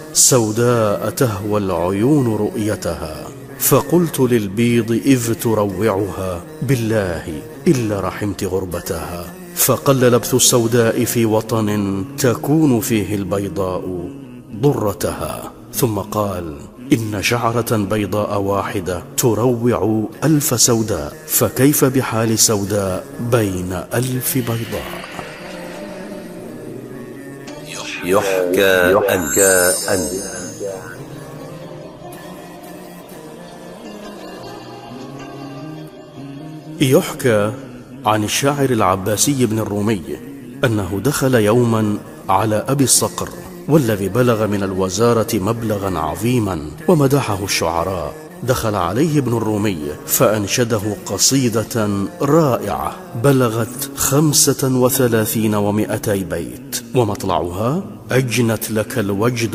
سوداء تهوى العيون رؤيتها، فقلت للبيض إذ تروعها: بالله إلا رحمت غربتها. فقل لبث السوداء في وطن تكون فيه البيضاء ضرتها. ثم قال: إن شعرة بيضاء واحدة تروع 1000 سوداء، فكيف بحال سوداء بين 1000 بيضاء؟ يحكى عن الشاعر العباسي بن الرومي أنه دخل يوما على أبي الصقر، والذي بلغ من الوزارة مبلغا عظيما، ومدحه الشعراء. دخل عليه ابن الرومي فأنشده قصيدة رائعة بلغت 35 و200 بيت، ومطلعها: أجنت لك الوجد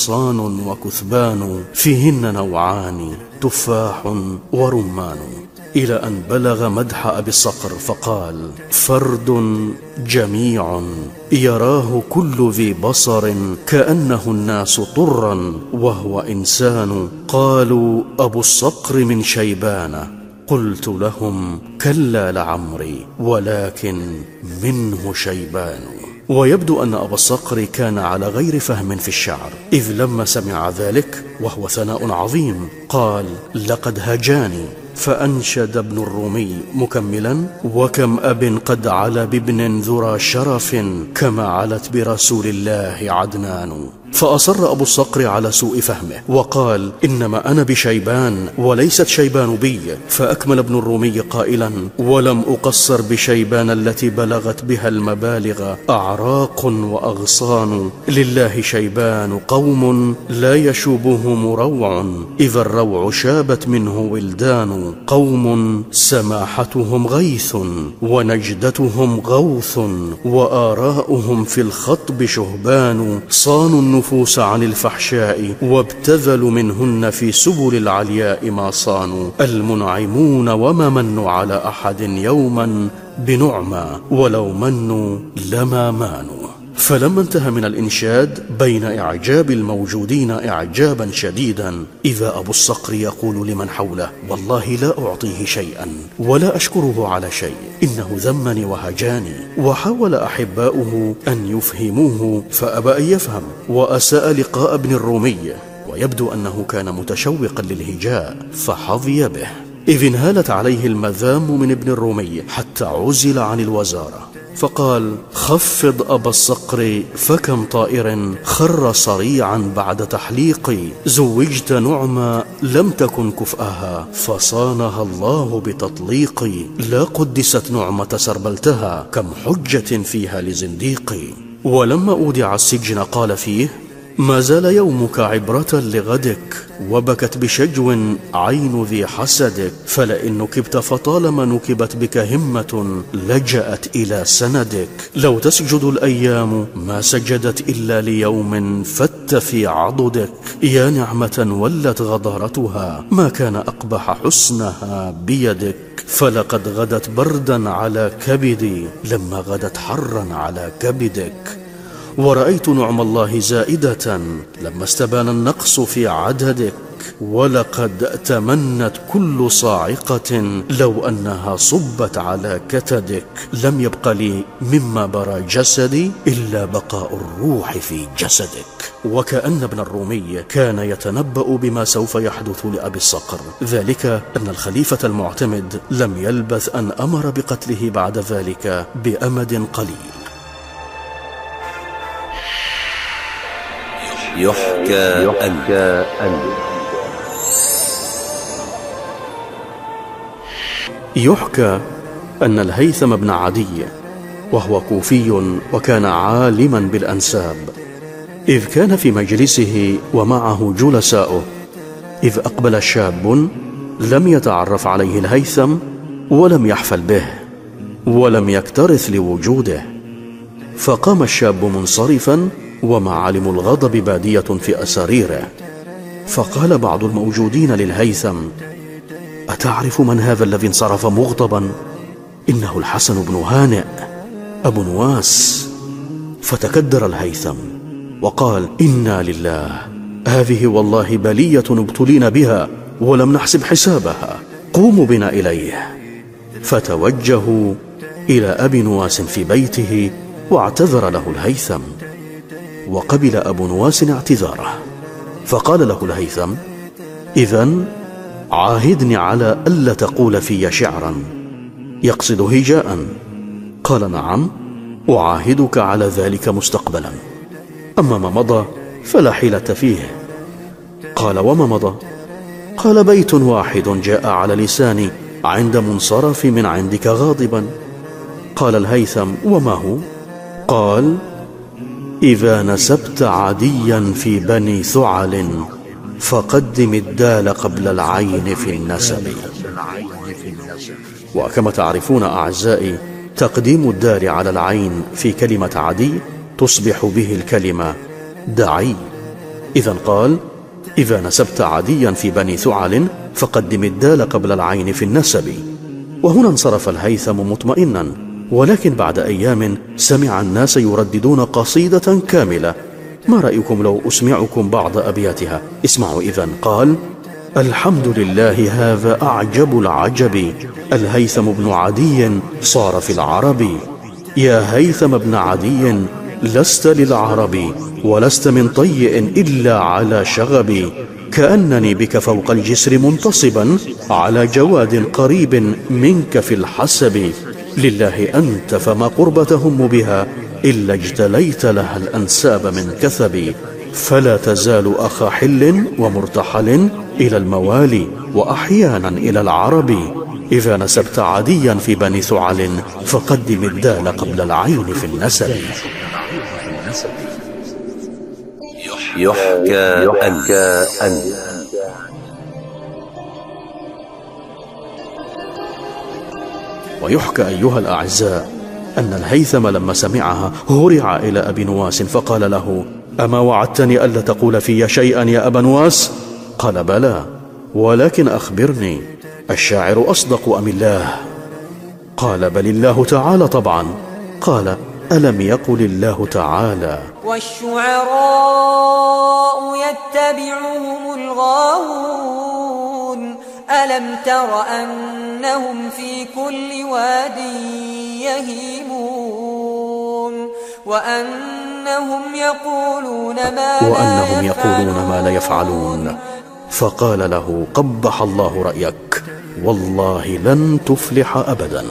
أغصان وكثبان، فيهن نوعان تفاح ورمان. إلى أن بلغ مدح أبي الصقر فقال: فرد جميع يراه كل ذي بصر كأنه الناس طرا وهو إنسان. قالوا: أبو الصقر من شيبان. قلت لهم: كلا لعمري ولكن منه شيبان. ويبدو أن أبا الصقر كان على غير فهم في الشعر، إذ لما سمع ذلك وهو ثناء عظيم قال: لقد هجاني. فأنشد ابن الرومي مكملا: وكم أب قد علا بابن ذرى شرف كما علت برسول الله عدنان. فأصر أبو الصقر على سوء فهمه وقال: إنما أنا بشيبان وليست شيبان بي. فأكمل ابن الرومي قائلا: ولم أقصر بشيبان التي بلغت بها المبالغ أعراق وأغصان. لله شيبان قوم لا يشوبهم روع، إذا الروع شابت منه ولدان. قوم سماحتهم غيث ونجدتهم غوث، وآراؤهم في الخطب شهبان. صانوا النفوس عن الفحشاء وابتذلوا منهن في سبل العلياء ما صانوا. المنعمون وما منوا على أحد يوما بنعمى، ولو منوا لما مانوا. فلما انتهى من الإنشاد بين إعجاب الموجودين إعجابا شديدا، إذا أبو الصقر يقول لمن حوله: والله لا أعطيه شيئا ولا أشكره على شيء، إنه ذمني وهجاني. وحاول أحباؤه أن يفهموه فأبى أن يفهم، وأساء لقاء ابن الرومي، ويبدو أنه كان متشوقا للهجاء فحظي به، إذ انهالت عليه المذام من ابن الرومي حتى عزل عن الوزارة. فقال: خفض أبا الصقر فكم طائر خر صريعا بعد تحليقي. زوجت نعمى لم تكن كفءها فصانها الله بتطليقي. لا قدست نعمة سربلتها كم حجة فيها لزنديقي. ولما أودع السجن قال فيه: ما زال يومك عبرة لغدك، وبكت بشجو عين ذي حسدك. فلئن نكبت فطالما نكبت بك همة لجأت إلى سندك. لو تسجد الأيام ما سجدت إلا ليوم فت في عضدك. يا نعمة ولت غضارتها ما كان أقبح حسنها بيدك. فلقد غدت بردا على كبدي لما غدت حرا على كبدك. ورأيت نعم الله زائدة لما استبان النقص في عددك. ولقد تمنت كل صاعقة لو أنها صبت على كتدك. لم يبق لي مما برى جسدي إلا بقاء الروح في جسدك. وكأن ابن الرومي كان يتنبأ بما سوف يحدث لأبي الصقر، ذلك أن الخليفة المعتمد لم يلبث أن أمر بقتله بعد ذلك بأمد قليل. يحكى أن الهيثم بن عدي، وهو كوفي وكان عالما بالأنساب، إذ كان في مجلسه ومعه جلساؤه، إذ أقبل شاب لم يتعرف عليه الهيثم ولم يحفل به ولم يكترث لوجوده. فقام الشاب منصرفا ومعالم الغضب بادية في أساريره. فقال بعض الموجودين للهيثم: أتعرف من هذا الذي انصرف مغضبا؟ إنه الحسن بن هانئ أبو نواس. فتكدر الهيثم وقال: إنا لله، هذه والله بلية ابتلينا بها ولم نحسب حسابها، قوموا بنا إليه. فتوجهوا إلى أبي نواس في بيته واعتذر له الهيثم، وقبل أبو نواس اعتذاره. فقال له الهيثم: إذن عاهدني على ألا تقول في شعرا، يقصد هجاء. قال: نعم، أعاهدك على ذلك مستقبلا، أما ما مضى فلا حيلة فيه. قال: وما مضى؟ قال: بيت واحد جاء على لساني عند منصرف من عندك غاضبا. قال الهيثم: وما هو؟ قال: إذا نسبت عديا في بني ثعل فقدم الدال قبل العين في النسب. وكما تعرفون أعزائي، تقديم الدال على العين في كلمة عدي تصبح به الكلمة دعي. إذن قال: إذا نسبت عديا في بني ثعل فقدم الدال قبل العين في النسب. وهنا انصرف الهيثم مطمئنا، ولكن بعد أيام سمع الناس يرددون قصيدة كاملة. ما رأيكم لو أسمعكم بعض أبياتها؟ اسمعوا إذن. قال: الحمد لله هذا أعجب العجب، الهيثم بن عدي صار في العرب. يا هيثم بن عدي لست للعرب، ولست من طيء إلا على شغب، كأنني بك فوق الجسر منتصبا، على جواد قريب منك في الحسب. لله أنت فما قرب تهم بها، إلا اجتليت لها الأنساب من كثب. فلا تزال أخا حل ومرتحل إلى الموالي، وأحيانا إلى العرب. إذا نسبت عديا في بني ثعل فقدم الدال قبل العين في النسب. يحكى أن ويحكى أيها الأعزاء أن الهيثم لما سمعها هرع إلى أبي نواس فقال له: أما وعدتني ألا تقول في شيئا يا أبا نواس؟ قال: بلى، ولكن أخبرني، الشاعر أصدق أم الله؟ قال: بل الله تعالى طبعا. قال: ألم يقل الله تعالى: والشعراء يتبعهم الغاوون، ألم تر أنهم في كل واد يهيمون، وأنهم يقولون ما لا يفعلون. فقال له: قبح الله رأيك، والله لن تفلح أبدا.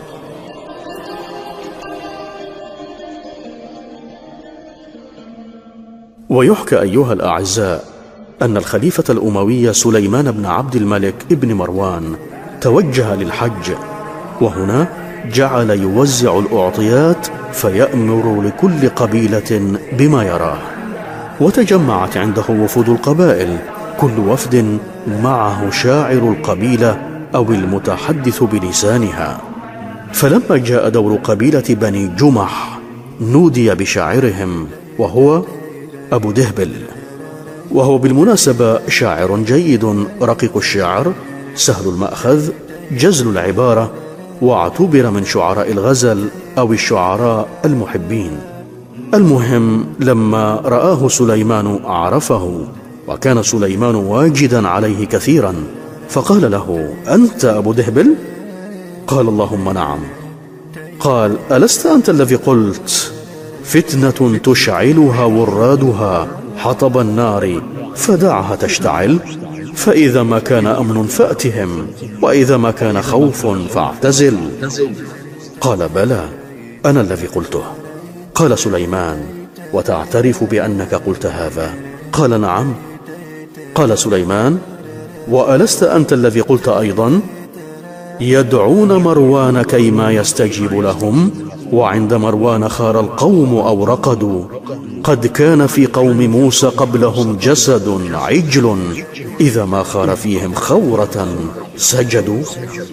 ويحكى أيها الأعزاء أن الخليفة الأموي سليمان بن عبد الملك ابن مروان توجه للحج، وهنا جعل يوزع الأعطيات فيأمر لكل قبيلة بما يراه. وتجمعت عنده وفود القبائل، كل وفد معه شاعر القبيلة أو المتحدث بلسانها. فلما جاء دور قبيلة بني جمح نودي بشاعرهم، وهو أبو دهبل، وهو بالمناسبة شاعر جيد رقيق الشعر، سهل المأخذ، جزل العبارة، واعتبر من شعراء الغزل أو الشعراء المحبين. المهم لما رآه سليمان عرفه، وكان سليمان واجدا عليه كثيرا، فقال له: أنت أبو دهبل؟ قال: اللهم نعم. قال: ألست أنت الذي قلت: فتنة تشعلها ورادها حطب النار فدعها تشتعل، فإذا ما كان أمن فأتهم، وإذا ما كان خوف فاعتزل؟ قال: بلى، أنا الذي قلته. قال سليمان: وتعترف بأنك قلت هذا؟ قال: نعم. قال سليمان: وألست أنت الذي قلت أيضا: يدعون مروان كيما يستجيب لهم، وعند مروان خار القوم أو رقدوا، قد كان في قوم موسى قبلهم جسد عجل، إذا ما خار فيهم خورة سجدوا؟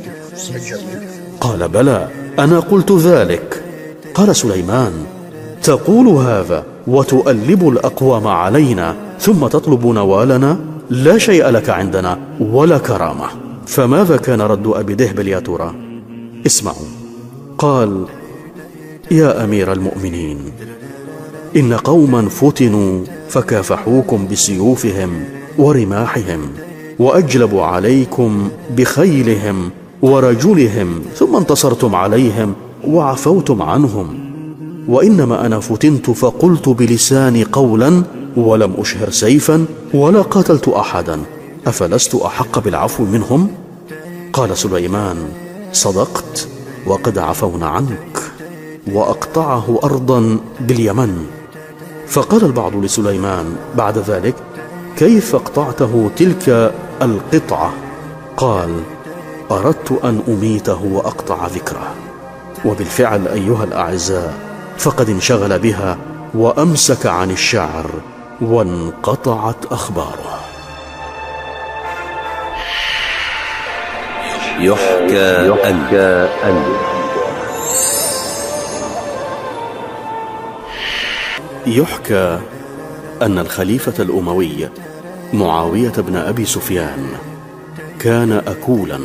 قال: بلى، أنا قلت ذلك. قال سليمان: تقول هذا وتؤلب الأقوام علينا، ثم تطلب نوالنا؟ لا شيء لك عندنا ولا كرامة. فماذا كان رد أبي دهبل يا ترى؟ اسمعوا. قال: يا أمير المؤمنين، إن قوما فتنوا فكافحوكم بسيوفهم ورماحهم، وأجلبوا عليكم بخيلهم ورجلهم، ثم انتصرتم عليهم وعفوتم عنهم. وإنما أنا فتنت فقلت بلساني قولا ولم أشهر سيفا ولا قاتلت أحدا، أفلست أحق بالعفو منهم؟ قال سليمان: صدقت، وقد عفونا عنك. وأقطعه أرضا باليمن. فقال البعض لسليمان بعد ذلك: كيف اقطعته تلك القطعة؟ قال: أردت أن أميته وأقطع ذكره. وبالفعل أيها الأعزاء فقد انشغل بها وأمسك عن الشعر، وانقطعت أخباره. يحكى أن الخليفة الأموي معاوية بن أبي سفيان كان أكولا،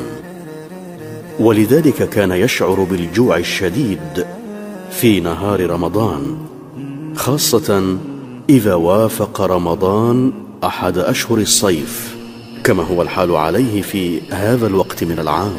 ولذلك كان يشعر بالجوع الشديد في نهار رمضان، خاصة إذا وافق رمضان أحد أشهر الصيف، كما هو الحال عليه في هذا الوقت من العام.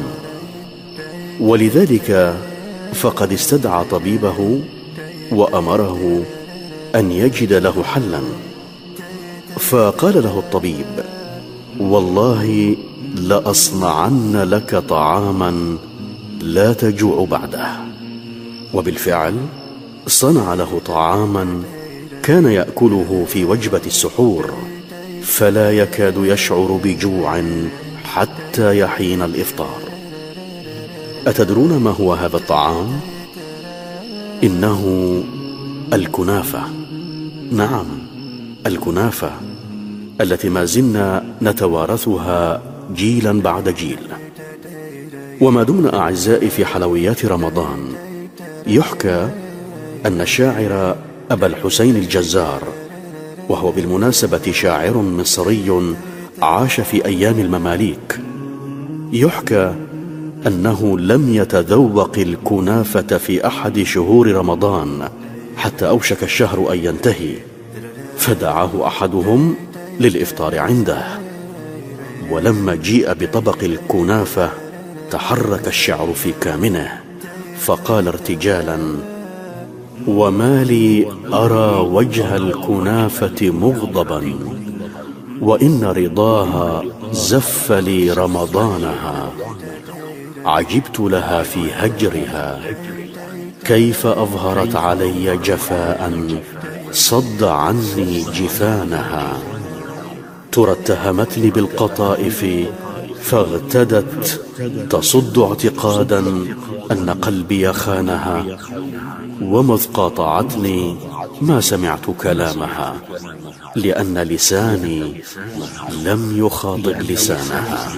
ولذلك فقد استدعى طبيبه وأمره أن يجد له حلا، فقال له الطبيب: والله لأصنعن لك طعاما لا تجوع بعده. وبالفعل صنع له طعاما كان يأكله في وجبة السحور، فلا يكاد يشعر بجوع حتى يحين الإفطار. أتدرون ما هو هذا الطعام؟ إنه الكنافة. نعم، الكنافة التي ما زلنا نتوارثها جيلا بعد جيل. وما دمنا أعزائي في حلويات رمضان، يحكى أن الشاعر أبا الحسين الجزار، وهو بالمناسبة شاعر مصري عاش في أيام المماليك، يحكى أنه لم يتذوق الكنافة في أحد شهور رمضان حتى أوشك الشهر أن ينتهي، فدعاه أحدهم للإفطار عنده، ولما جيء بطبق الكنافة تحرك الشعر في كامنه، فقال ارتجالا: وما لي أرى وجه الكنافة مغضبا، وإن رضاها زف لي رمضانها، عجبت لها في هجرها، كيف أظهرت علي جفاء صد عني جفانها، ترى اتهمتني بالقطائف فاغتدت تصد اعتقادا أن قلبي خانها، ومذ قاطعتني ما سمعت كلامها، لأن لساني لم يخاطب لسانها.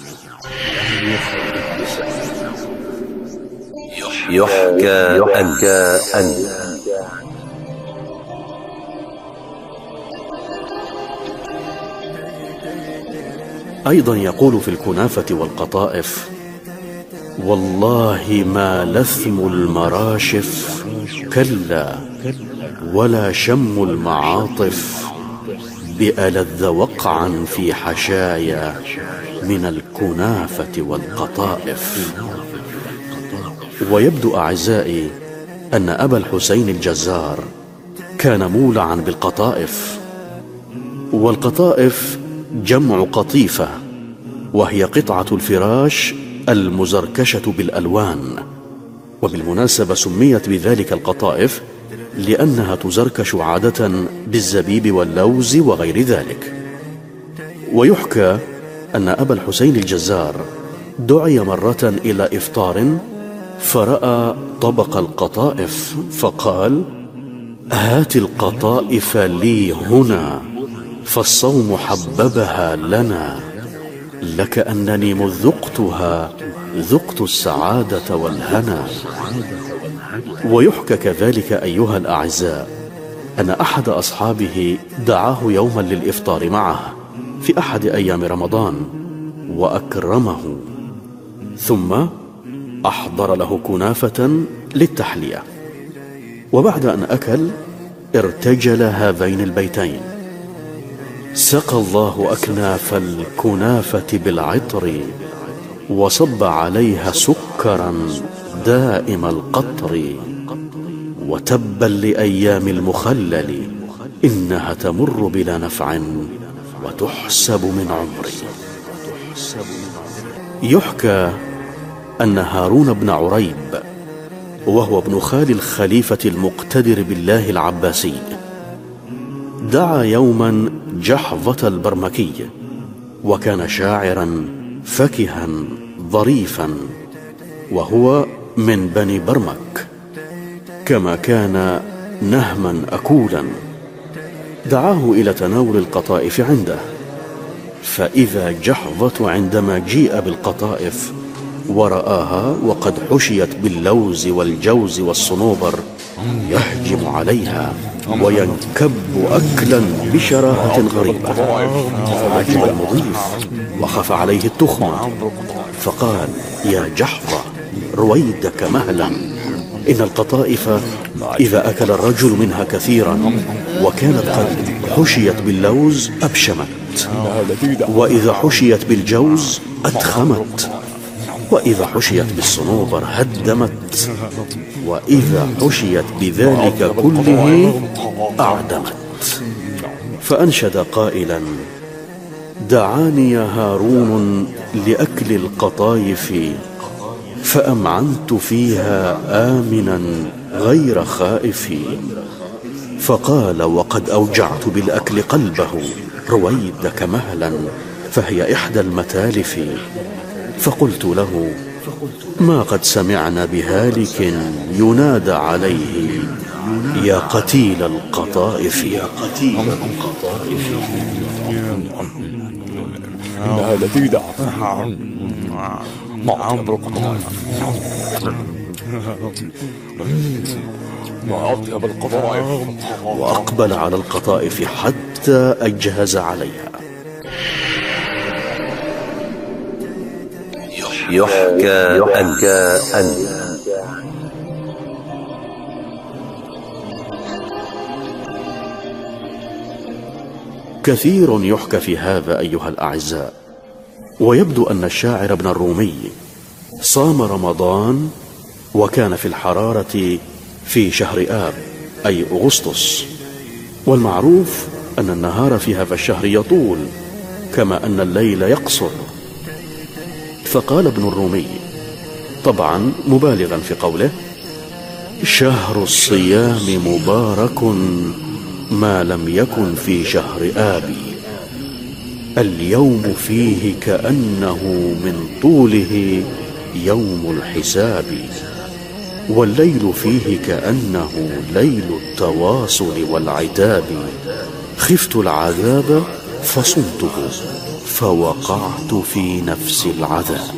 يحكى أن أيضا يقول في الكنافة والقطائف: والله ما لثم المراشف كلا، ولا شم المعاطف بألذ وقعا في حشايا من الكنافة والقطائف. ويبدو أعزائي أن أبا الحسين الجزار كان مولعا بالقطائف. والقطائف جمع قطيفة، وهي قطعة الفراش المزركشة بالألوان، وبالمناسبة سميت بذلك القطائف لأنها تزركش عادة بالزبيب واللوز وغير ذلك. ويحكى أن أبا الحسين الجزار دعي مرة إلى إفطار، فرأى طبق القطائف فقال: هات القطائف لي هنا، فالصوم حببها لنا، لكأنني مذ ذقتها ذقت السعادة والهنا. ويحكى كذلك أيها الأعزاء أن أحد أصحابه دعاه يوما للإفطار معه في أحد أيام رمضان وأكرمه، ثم أحضر له كنافة للتحلية، وبعد أن أكل ارتجل هذين البيتين: سقى الله أكناف الكنافة بالعطر، وصب عليها سكرا دائم القطر، وتبا لأيام المخلل، إنها تمر بلا نفع وتحسب من عمري. يحكى أن هارون بن عريب، وهو ابن خال الخليفة المقتدر بالله العباسي، دعا يوما جحظة البرمكي، وكان شاعرا فكها ظريفا، وهو من بني برمك، كما كان نهما أكولا. دعاه إلى تناول القطائف عنده، فإذا جحظة عندما جيء بالقطائف ورآها وقد حشيت باللوز والجوز والصنوبر يهجم عليها، وينكب أكلا بشراهة غريبة. عجب المضيف وخاف عليه التخمة، فقال: يا جحظة، رويدك مهلا، إن القطائف إذا أكل الرجل منها كثيرا وكانت قد حشيت باللوز أبشمت، وإذا حشيت بالجوز أدخمت، وإذا حشيت بالصنوبر هدمت، وإذا حشيت بذلك كله أعدمت. فأنشد قائلا: دعاني هارون لأكل القطايف فأمعنت فيها آمنا غير خائف. فقال وقد أوجعت بالأكل قلبه: رويدك مهلا، فهي إحدى المتالف. فقلت له: ما قد سمعنا بهالك ينادى عليه يا قتيل القطائف. يا قتيل القطائف. إنها لذيذة ما أطيب القطائف. وأقبل على القطائف حتى أجهز عليها. يحكى أن كثير يحكى في هذا أيها الأعزاء، ويبدو أن الشاعر ابن الرومي صام رمضان وكان في الحرارة في شهر آب أي أغسطس، والمعروف أن النهار في هذا الشهر يطول كما أن الليل يقصر. فقال ابن الرومي طبعا مبالغا في قوله: شهر الصيام مبارك ما لم يكن في شهر آب، اليوم فيه كأنه من طوله يوم الحساب، والليل فيه كأنه ليل التواصل والعتاب، خفت العذاب فصمته فوقعت في نفس العذاب.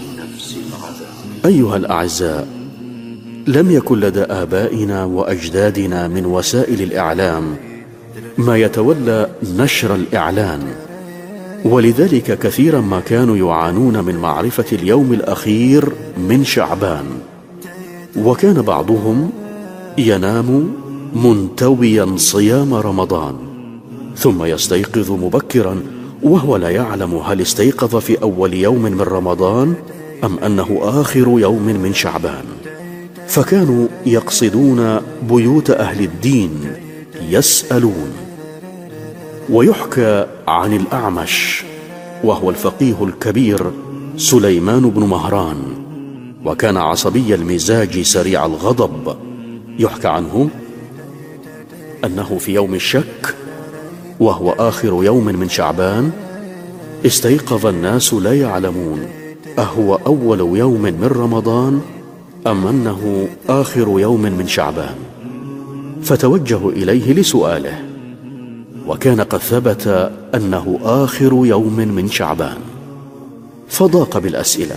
أيها الأعزاء، لم يكن لدى آبائنا وأجدادنا من وسائل الإعلام ما يتولى نشر الإعلان، ولذلك كثيرا ما كانوا يعانون من معرفة اليوم الأخير من شعبان، وكان بعضهم ينام منتويا صيام رمضان ثم يستيقظ مبكرا وهو لا يعلم هل استيقظ في أول يوم من رمضان أم أنه آخر يوم من شعبان، فكانوا يقصدون بيوت أهل الدين يسألون. ويحكى عن الأعمش وهو الفقيه الكبير سليمان بن مهران، وكان عصبي المزاج سريع الغضب. يحكى عنه أنه في يوم الشك وهو آخر يوم من شعبان استيقظ الناس لا يعلمون أهو أول يوم من رمضان أم أنه آخر يوم من شعبان، فتوجهوا إليه لسؤاله، وكان قد ثبت أنه آخر يوم من شعبان، فضاق بالأسئلة.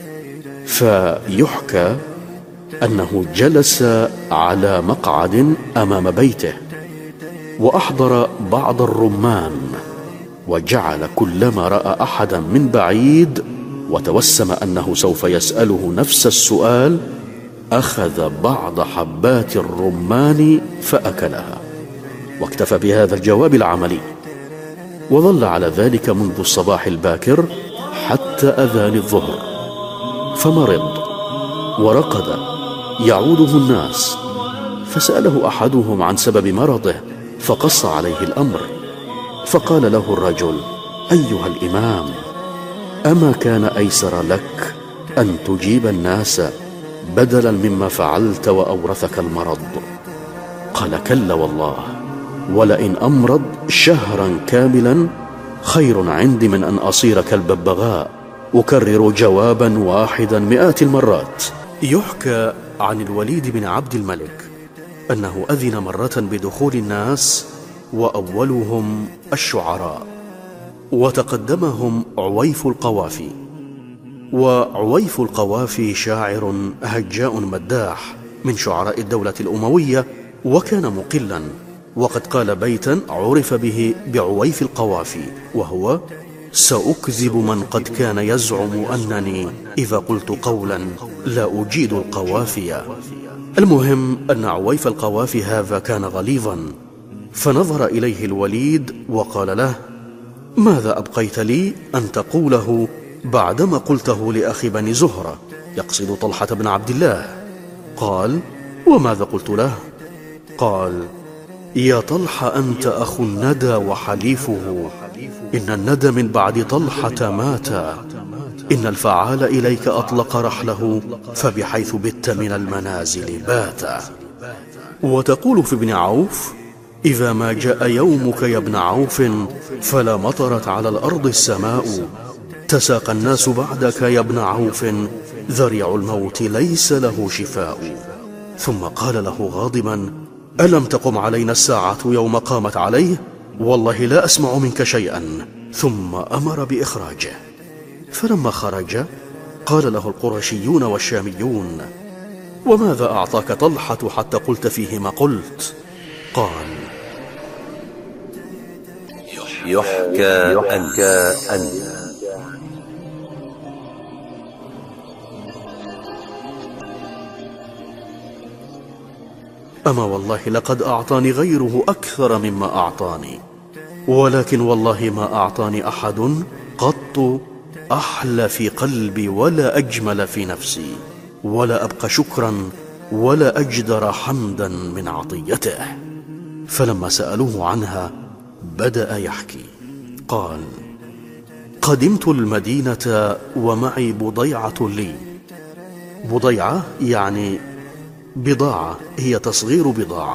فيحكى أنه جلس على مقعد أمام بيته وأحضر بعض الرمان، وجعل كلما رأى أحدا من بعيد وتوسم أنه سوف يسأله نفس السؤال أخذ بعض حبات الرمان فأكلها، واكتفى بهذا الجواب العملي، وظل على ذلك منذ الصباح الباكر حتى أذان الظهر، فمرض ورقد يعوده الناس، فسأله أحدهم عن سبب مرضه فقص عليه الأمر، فقال له الرجل: أيها الإمام، أما كان أيسر لك أن تجيب الناس بدلا مما فعلت وأورثك المرض؟ قال: كلا والله، ولئن أمرض شهرا كاملا خير عندي من أن أصير كالببغاء أكرر جوابا واحدا 100 المرات. يحكى عن الوليد بن عبد الملك أنه أذن مرة بدخول الناس وأولهم الشعراء، وتقدمهم عويف القوافي. وعويف القوافي شاعر هجاء مداح من شعراء الدولة الأموية، وكان مقلا وقد قال بيتا عرف به بعويف القوافي، وهو: سأكذب من قد كان يزعم أنني إذا قلت قولا لا أجيد القوافي. المهم أن عويف القوافي هذا كان غليظا، فنظر إليه الوليد وقال له: ماذا أبقيت لي أن تقوله بعدما قلته لأخي بني زهرة، يقصد طلحة بن عبد الله؟ قال: وماذا قلت له؟ قال: يا طلحة، أنت أخو الندى وحليفه، إن الندى من بعد طلحة مات، إن الفعال إليك أطلق رحله، فبحيث بت من المنازل بات. وتقول في ابن عوف: إذا ما جاء يومك يا ابن عوف، فلا مطرت على الأرض السماء، تساقى الناس بعدك يا ابن عوف، ذريع الموت ليس له شفاء. ثم قال له غاضبا: ألم تقم علينا الساعة يوم قامت عليه؟ والله لا أسمع منك شيئا. ثم أمر بإخراجه. فلما خرج قال له القرشيون والشاميون: وماذا أعطاك طلحة حتى قلت فيه ما قلت؟ قال: يحكى أن أما والله لقد أعطاني غيره أكثر مما أعطاني، ولكن والله ما أعطاني أحد قط أحلى في قلبي ولا أجمل في نفسي، ولا أبقى شكرا ولا أجدر حمدا من عطيته. فلما سألوه عنها بدأ يحكي. قال: قدمت المدينة ومعي بضيعة لي. بضيعة يعني بضاعة، هي تصغير بضاعة.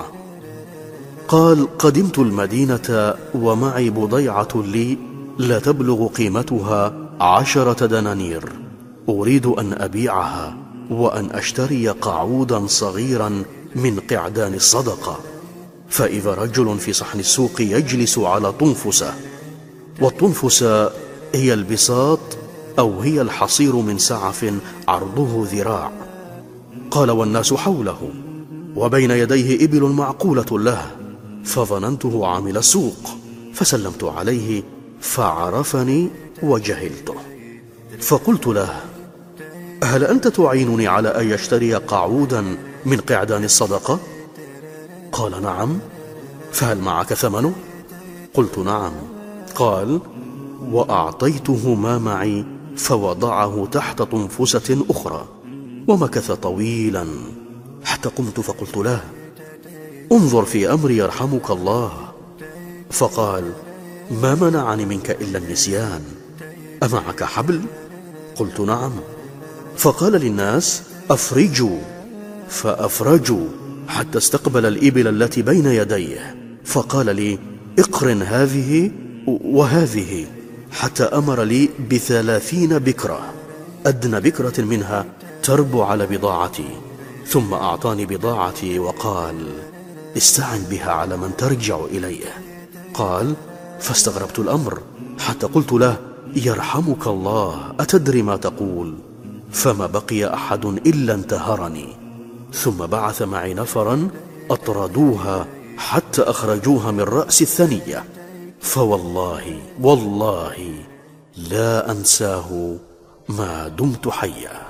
قال: قدمت المدينة ومعي بضيعة لي لا تبلغ قيمتها 10 دنانير، أريد أن أبيعها وأن أشتري قعودا صغيرا من قعدان الصدقة. فإذا رجل في صحن السوق يجلس على طنفسة، والطنفسة هي البساط أو هي الحصير من سعف عرضه ذراع. قال: والناس حوله، وبين يديه إبل معقولة له، فظننته عامل السوق، فسلمت عليه فعرفني وجهلته. فقلت له: هل أنت تعينني على أن يشتري قعودا من قعدان الصدقة؟ قال: نعم. فهل معك ثمنه؟ قلت: نعم. قال: وأعطيته ما معي، فوضعه تحت طنفسة أخرى، ومكث طويلا حتى قمت فقلت له: انظر في أمري يرحمك الله. فقال: ما منعني منك إلا النسيان، أمعك حبل؟ قلت: نعم. فقال للناس: أفرجوا، فأفرجوا حتى استقبل الإبل التي بين يديه، فقال لي: اقرن هذه وهذه، حتى أمر لي ب30 بكرة، أدنى بكرة منها تربو على بضاعتي، ثم أعطاني بضاعتي وقال: استعن بها على من ترجع إليه. قال: فاستغربت الأمر حتى قلت له: يرحمك الله، أتدري ما تقول؟ فما بقي أحد إلا انتهرني، ثم بعث معي نفرا أطردوها حتى أخرجوها من رأس الثنية، فوالله والله لا أنساه ما دمت حيا.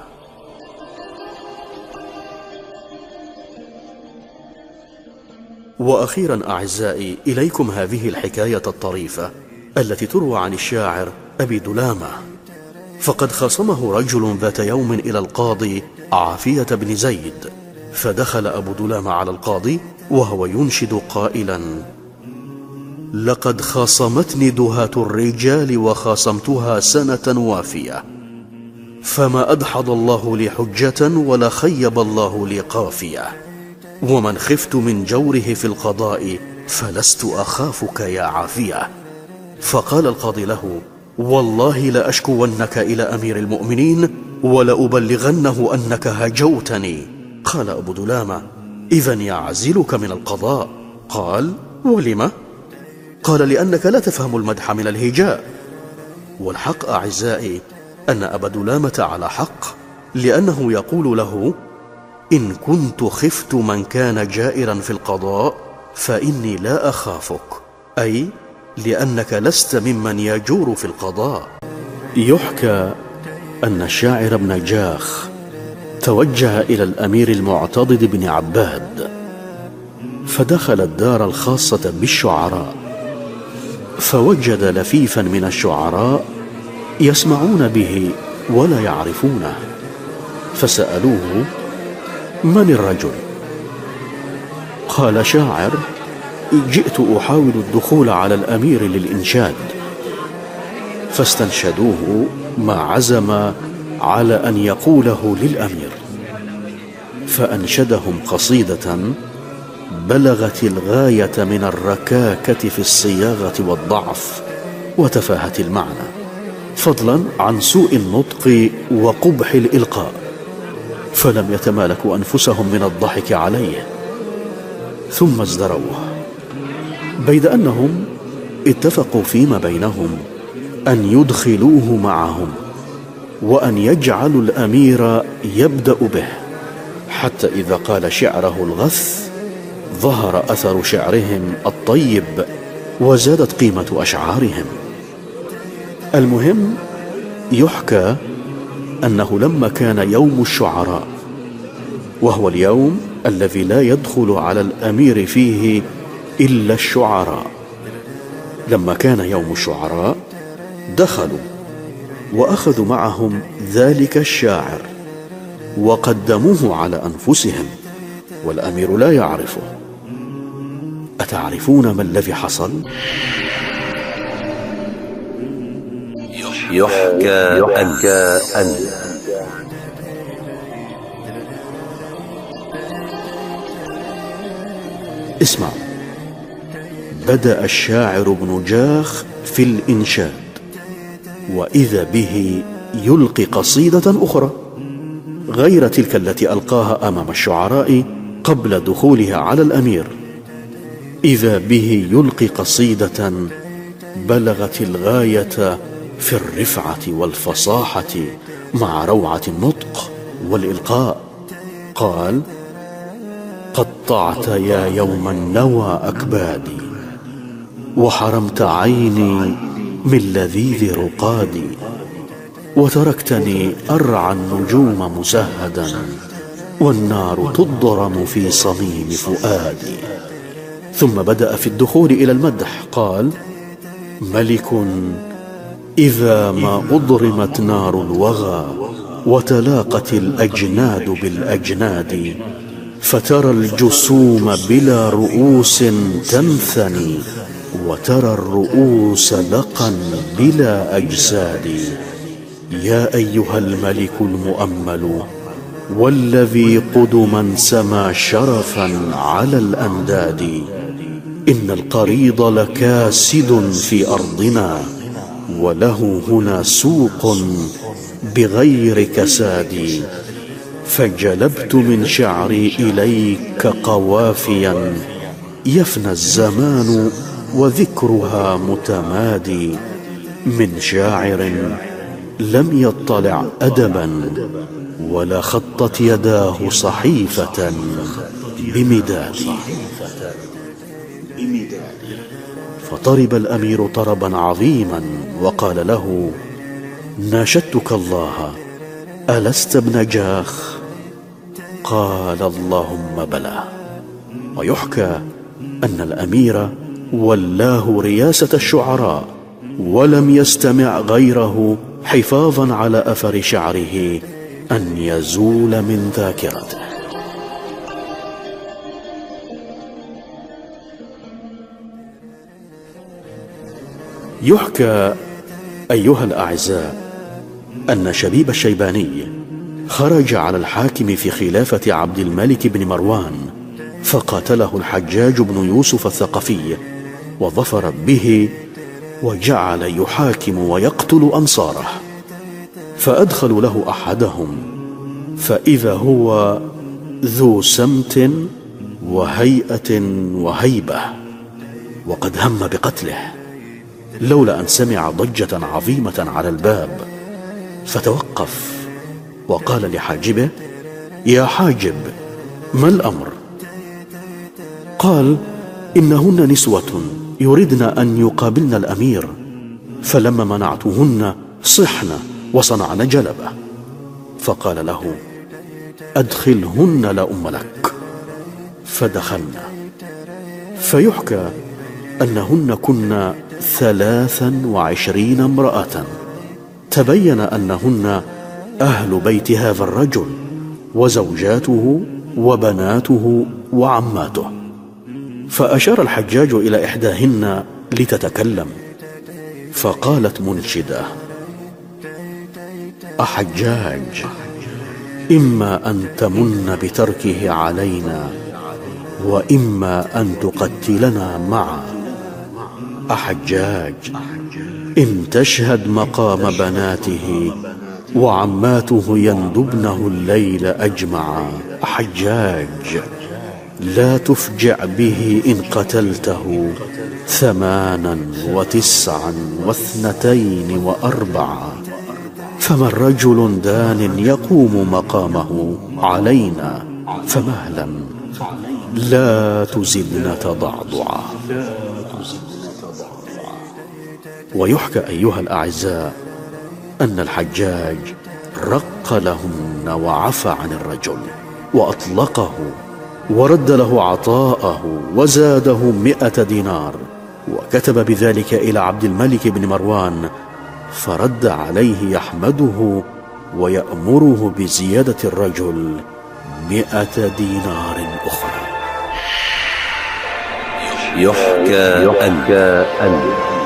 وأخيرا أعزائي، إليكم هذه الحكاية الطريفة التي تروى عن الشاعر أبي دلامة. فقد خاصمه رجل ذات يوم إلى القاضي عافية بن زيد، فدخل أبو دلامة على القاضي وهو ينشد قائلا: لقد خاصمتني دهاة الرجال وخاصمتها سنة وافية، فما أدحض الله لي حجة ولا خيب الله لي قافية، ومن خفت من جوره في القضاء فلست أخافك يا عافية. فقال القاضي له: والله لأشكونك إلى أمير المؤمنين ولأبلغنه أنك هجوتني. قال أبو دلامة: إذن يعزلك من القضاء. قال: ولم؟ قال: لأنك لا تفهم المدح من الهجاء. والحق أعزائي أن أبا دلامة على حق، لأنه يقول له: إن كنت خفت من كان جائرا في القضاء فإني لا أخافك، أي لأنك لست ممن يجور في القضاء. يحكى أن الشاعر ابن جاخ توجه إلى الأمير المعتضد بن عباد، فدخل الدار الخاصة بالشعراء، فوجد لفيفا من الشعراء يسمعون به ولا يعرفونه، فسألوه: من الرجل؟ قال: شاعر، جئت أحاول الدخول على الأمير للإنشاد. فاستنشدوه ما عزم على أن يقوله للأمير، فأنشدهم قصيدة بلغت الغاية من الركاكة في الصياغة والضعف وتفاهة المعنى، فضلا عن سوء النطق وقبح الإلقاء، فلم يتمالكوا أنفسهم من الضحك عليه، ثم ازدروه، بيد أنهم اتفقوا فيما بينهم أن يدخلوه معهم، وأن يجعلوا الأمير يبدأ به، حتى إذا قال شعره الغث ظهر أثر شعرهم الطيب وزادت قيمة أشعارهم. المهم، يحكى أنه لما كان يوم الشعراء، وهو اليوم الذي لا يدخل على الأمير فيه إلا الشعراء، لما كان يوم الشعراء دخلوا وأخذوا معهم ذلك الشاعر وقدموه على أنفسهم، والأمير لا يعرفه. أتعرفون ما الذي حصل؟ يحكى أن اسمعوا. بدأ الشاعر ابن جاخ في الإنشاد، وإذا به يلقي قصيدة أخرى غير تلك التي ألقاها أمام الشعراء قبل دخوله على الأمير. إذا به يلقي قصيدة بلغت الغاية في الرفعة والفصاحة مع روعة النطق والإلقاء. قال: قطعت يا يوم النوى أكبادي، وحرمت عيني من لذيذ رقادي، وتركتني أرعى النجوم مسهدا، والنار تضرم في صميم فؤادي. ثم بدأ في الدخول إلى المدح. قال: ملك إذا ما أضرمت نار الوغى، وتلاقت الأجناد بالأجناد، فترى الجسوم بلا رؤوس تنثني، وترى الرؤوس لقا بلا أجساد. يا أيها الملك المؤمل، والذي قدما سما شرفا على الأنداد، إن القريض لكاسد في أرضنا، وله هنا سوق بغير كساد. فجلبت من شعري إليك قوافيا، يفنى الزمان وذكرها متمادي، من شاعر لم يطلع أدبا، ولا خطت يداه صحيفة بمداد. فطرب الأمير طربا عظيما وقال له: ناشدتك الله، ألست ابن جاخ؟ قال: اللهم بلى. ويحكى أن الأمير ولاه رياسة الشعراء، ولم يستمع غيره حفاظا على أثر شعره أن يزول من ذاكرته. يحكى أيها الأعزاء أن شبيب الشيباني خرج على الحاكم في خلافة عبد الملك بن مروان، فقاتله الحجاج بن يوسف الثقفي وظفر به، وجعل يحاكم ويقتل أنصاره. فأدخلوا له أحدهم، فإذا هو ذو سمت وهيئة وهيبة، وقد هم بقتله، لولا أن سمع ضجة عظيمة على الباب، فتوقف وقال لحاجبه: يا حاجب، ما الأمر؟ قال: إنهن نسوة يردن أن يقابلن الأمير، فلما منعتهن صحن وصنعن جلبة. فقال له: أدخلهن لا أم لك. فدخلن. فيحكى أنهن كن 23 امرأة. تبين أنهن أهل بيت هذا الرجل وزوجاته وبناته وعماته. فأشار الحجاج إلى إحداهن لتتكلم، فقالت منشدة: أحجاج، إما أن تمن بتركه علينا وإما أن تقتلنا معا. أحجاج، إن تشهد مقام بناته وعماته يندبنه الليل أجمعا. أحجاج، لا تفجع به إن قتلته 98 و42، فمن رجل دان يقوم مقامه علينا، فمهلا لا تزدن تضعضعا. ويحكى أيها الأعزاء أن الحجاج رق لهن وعفى عن الرجل وأطلقه ورد له عطاءه وزاده 100 دينار، وكتب بذلك إلى عبد الملك بن مروان، فرد عليه يحمده ويأمره بزيادة الرجل 100 دينار أخرى. يحكى أن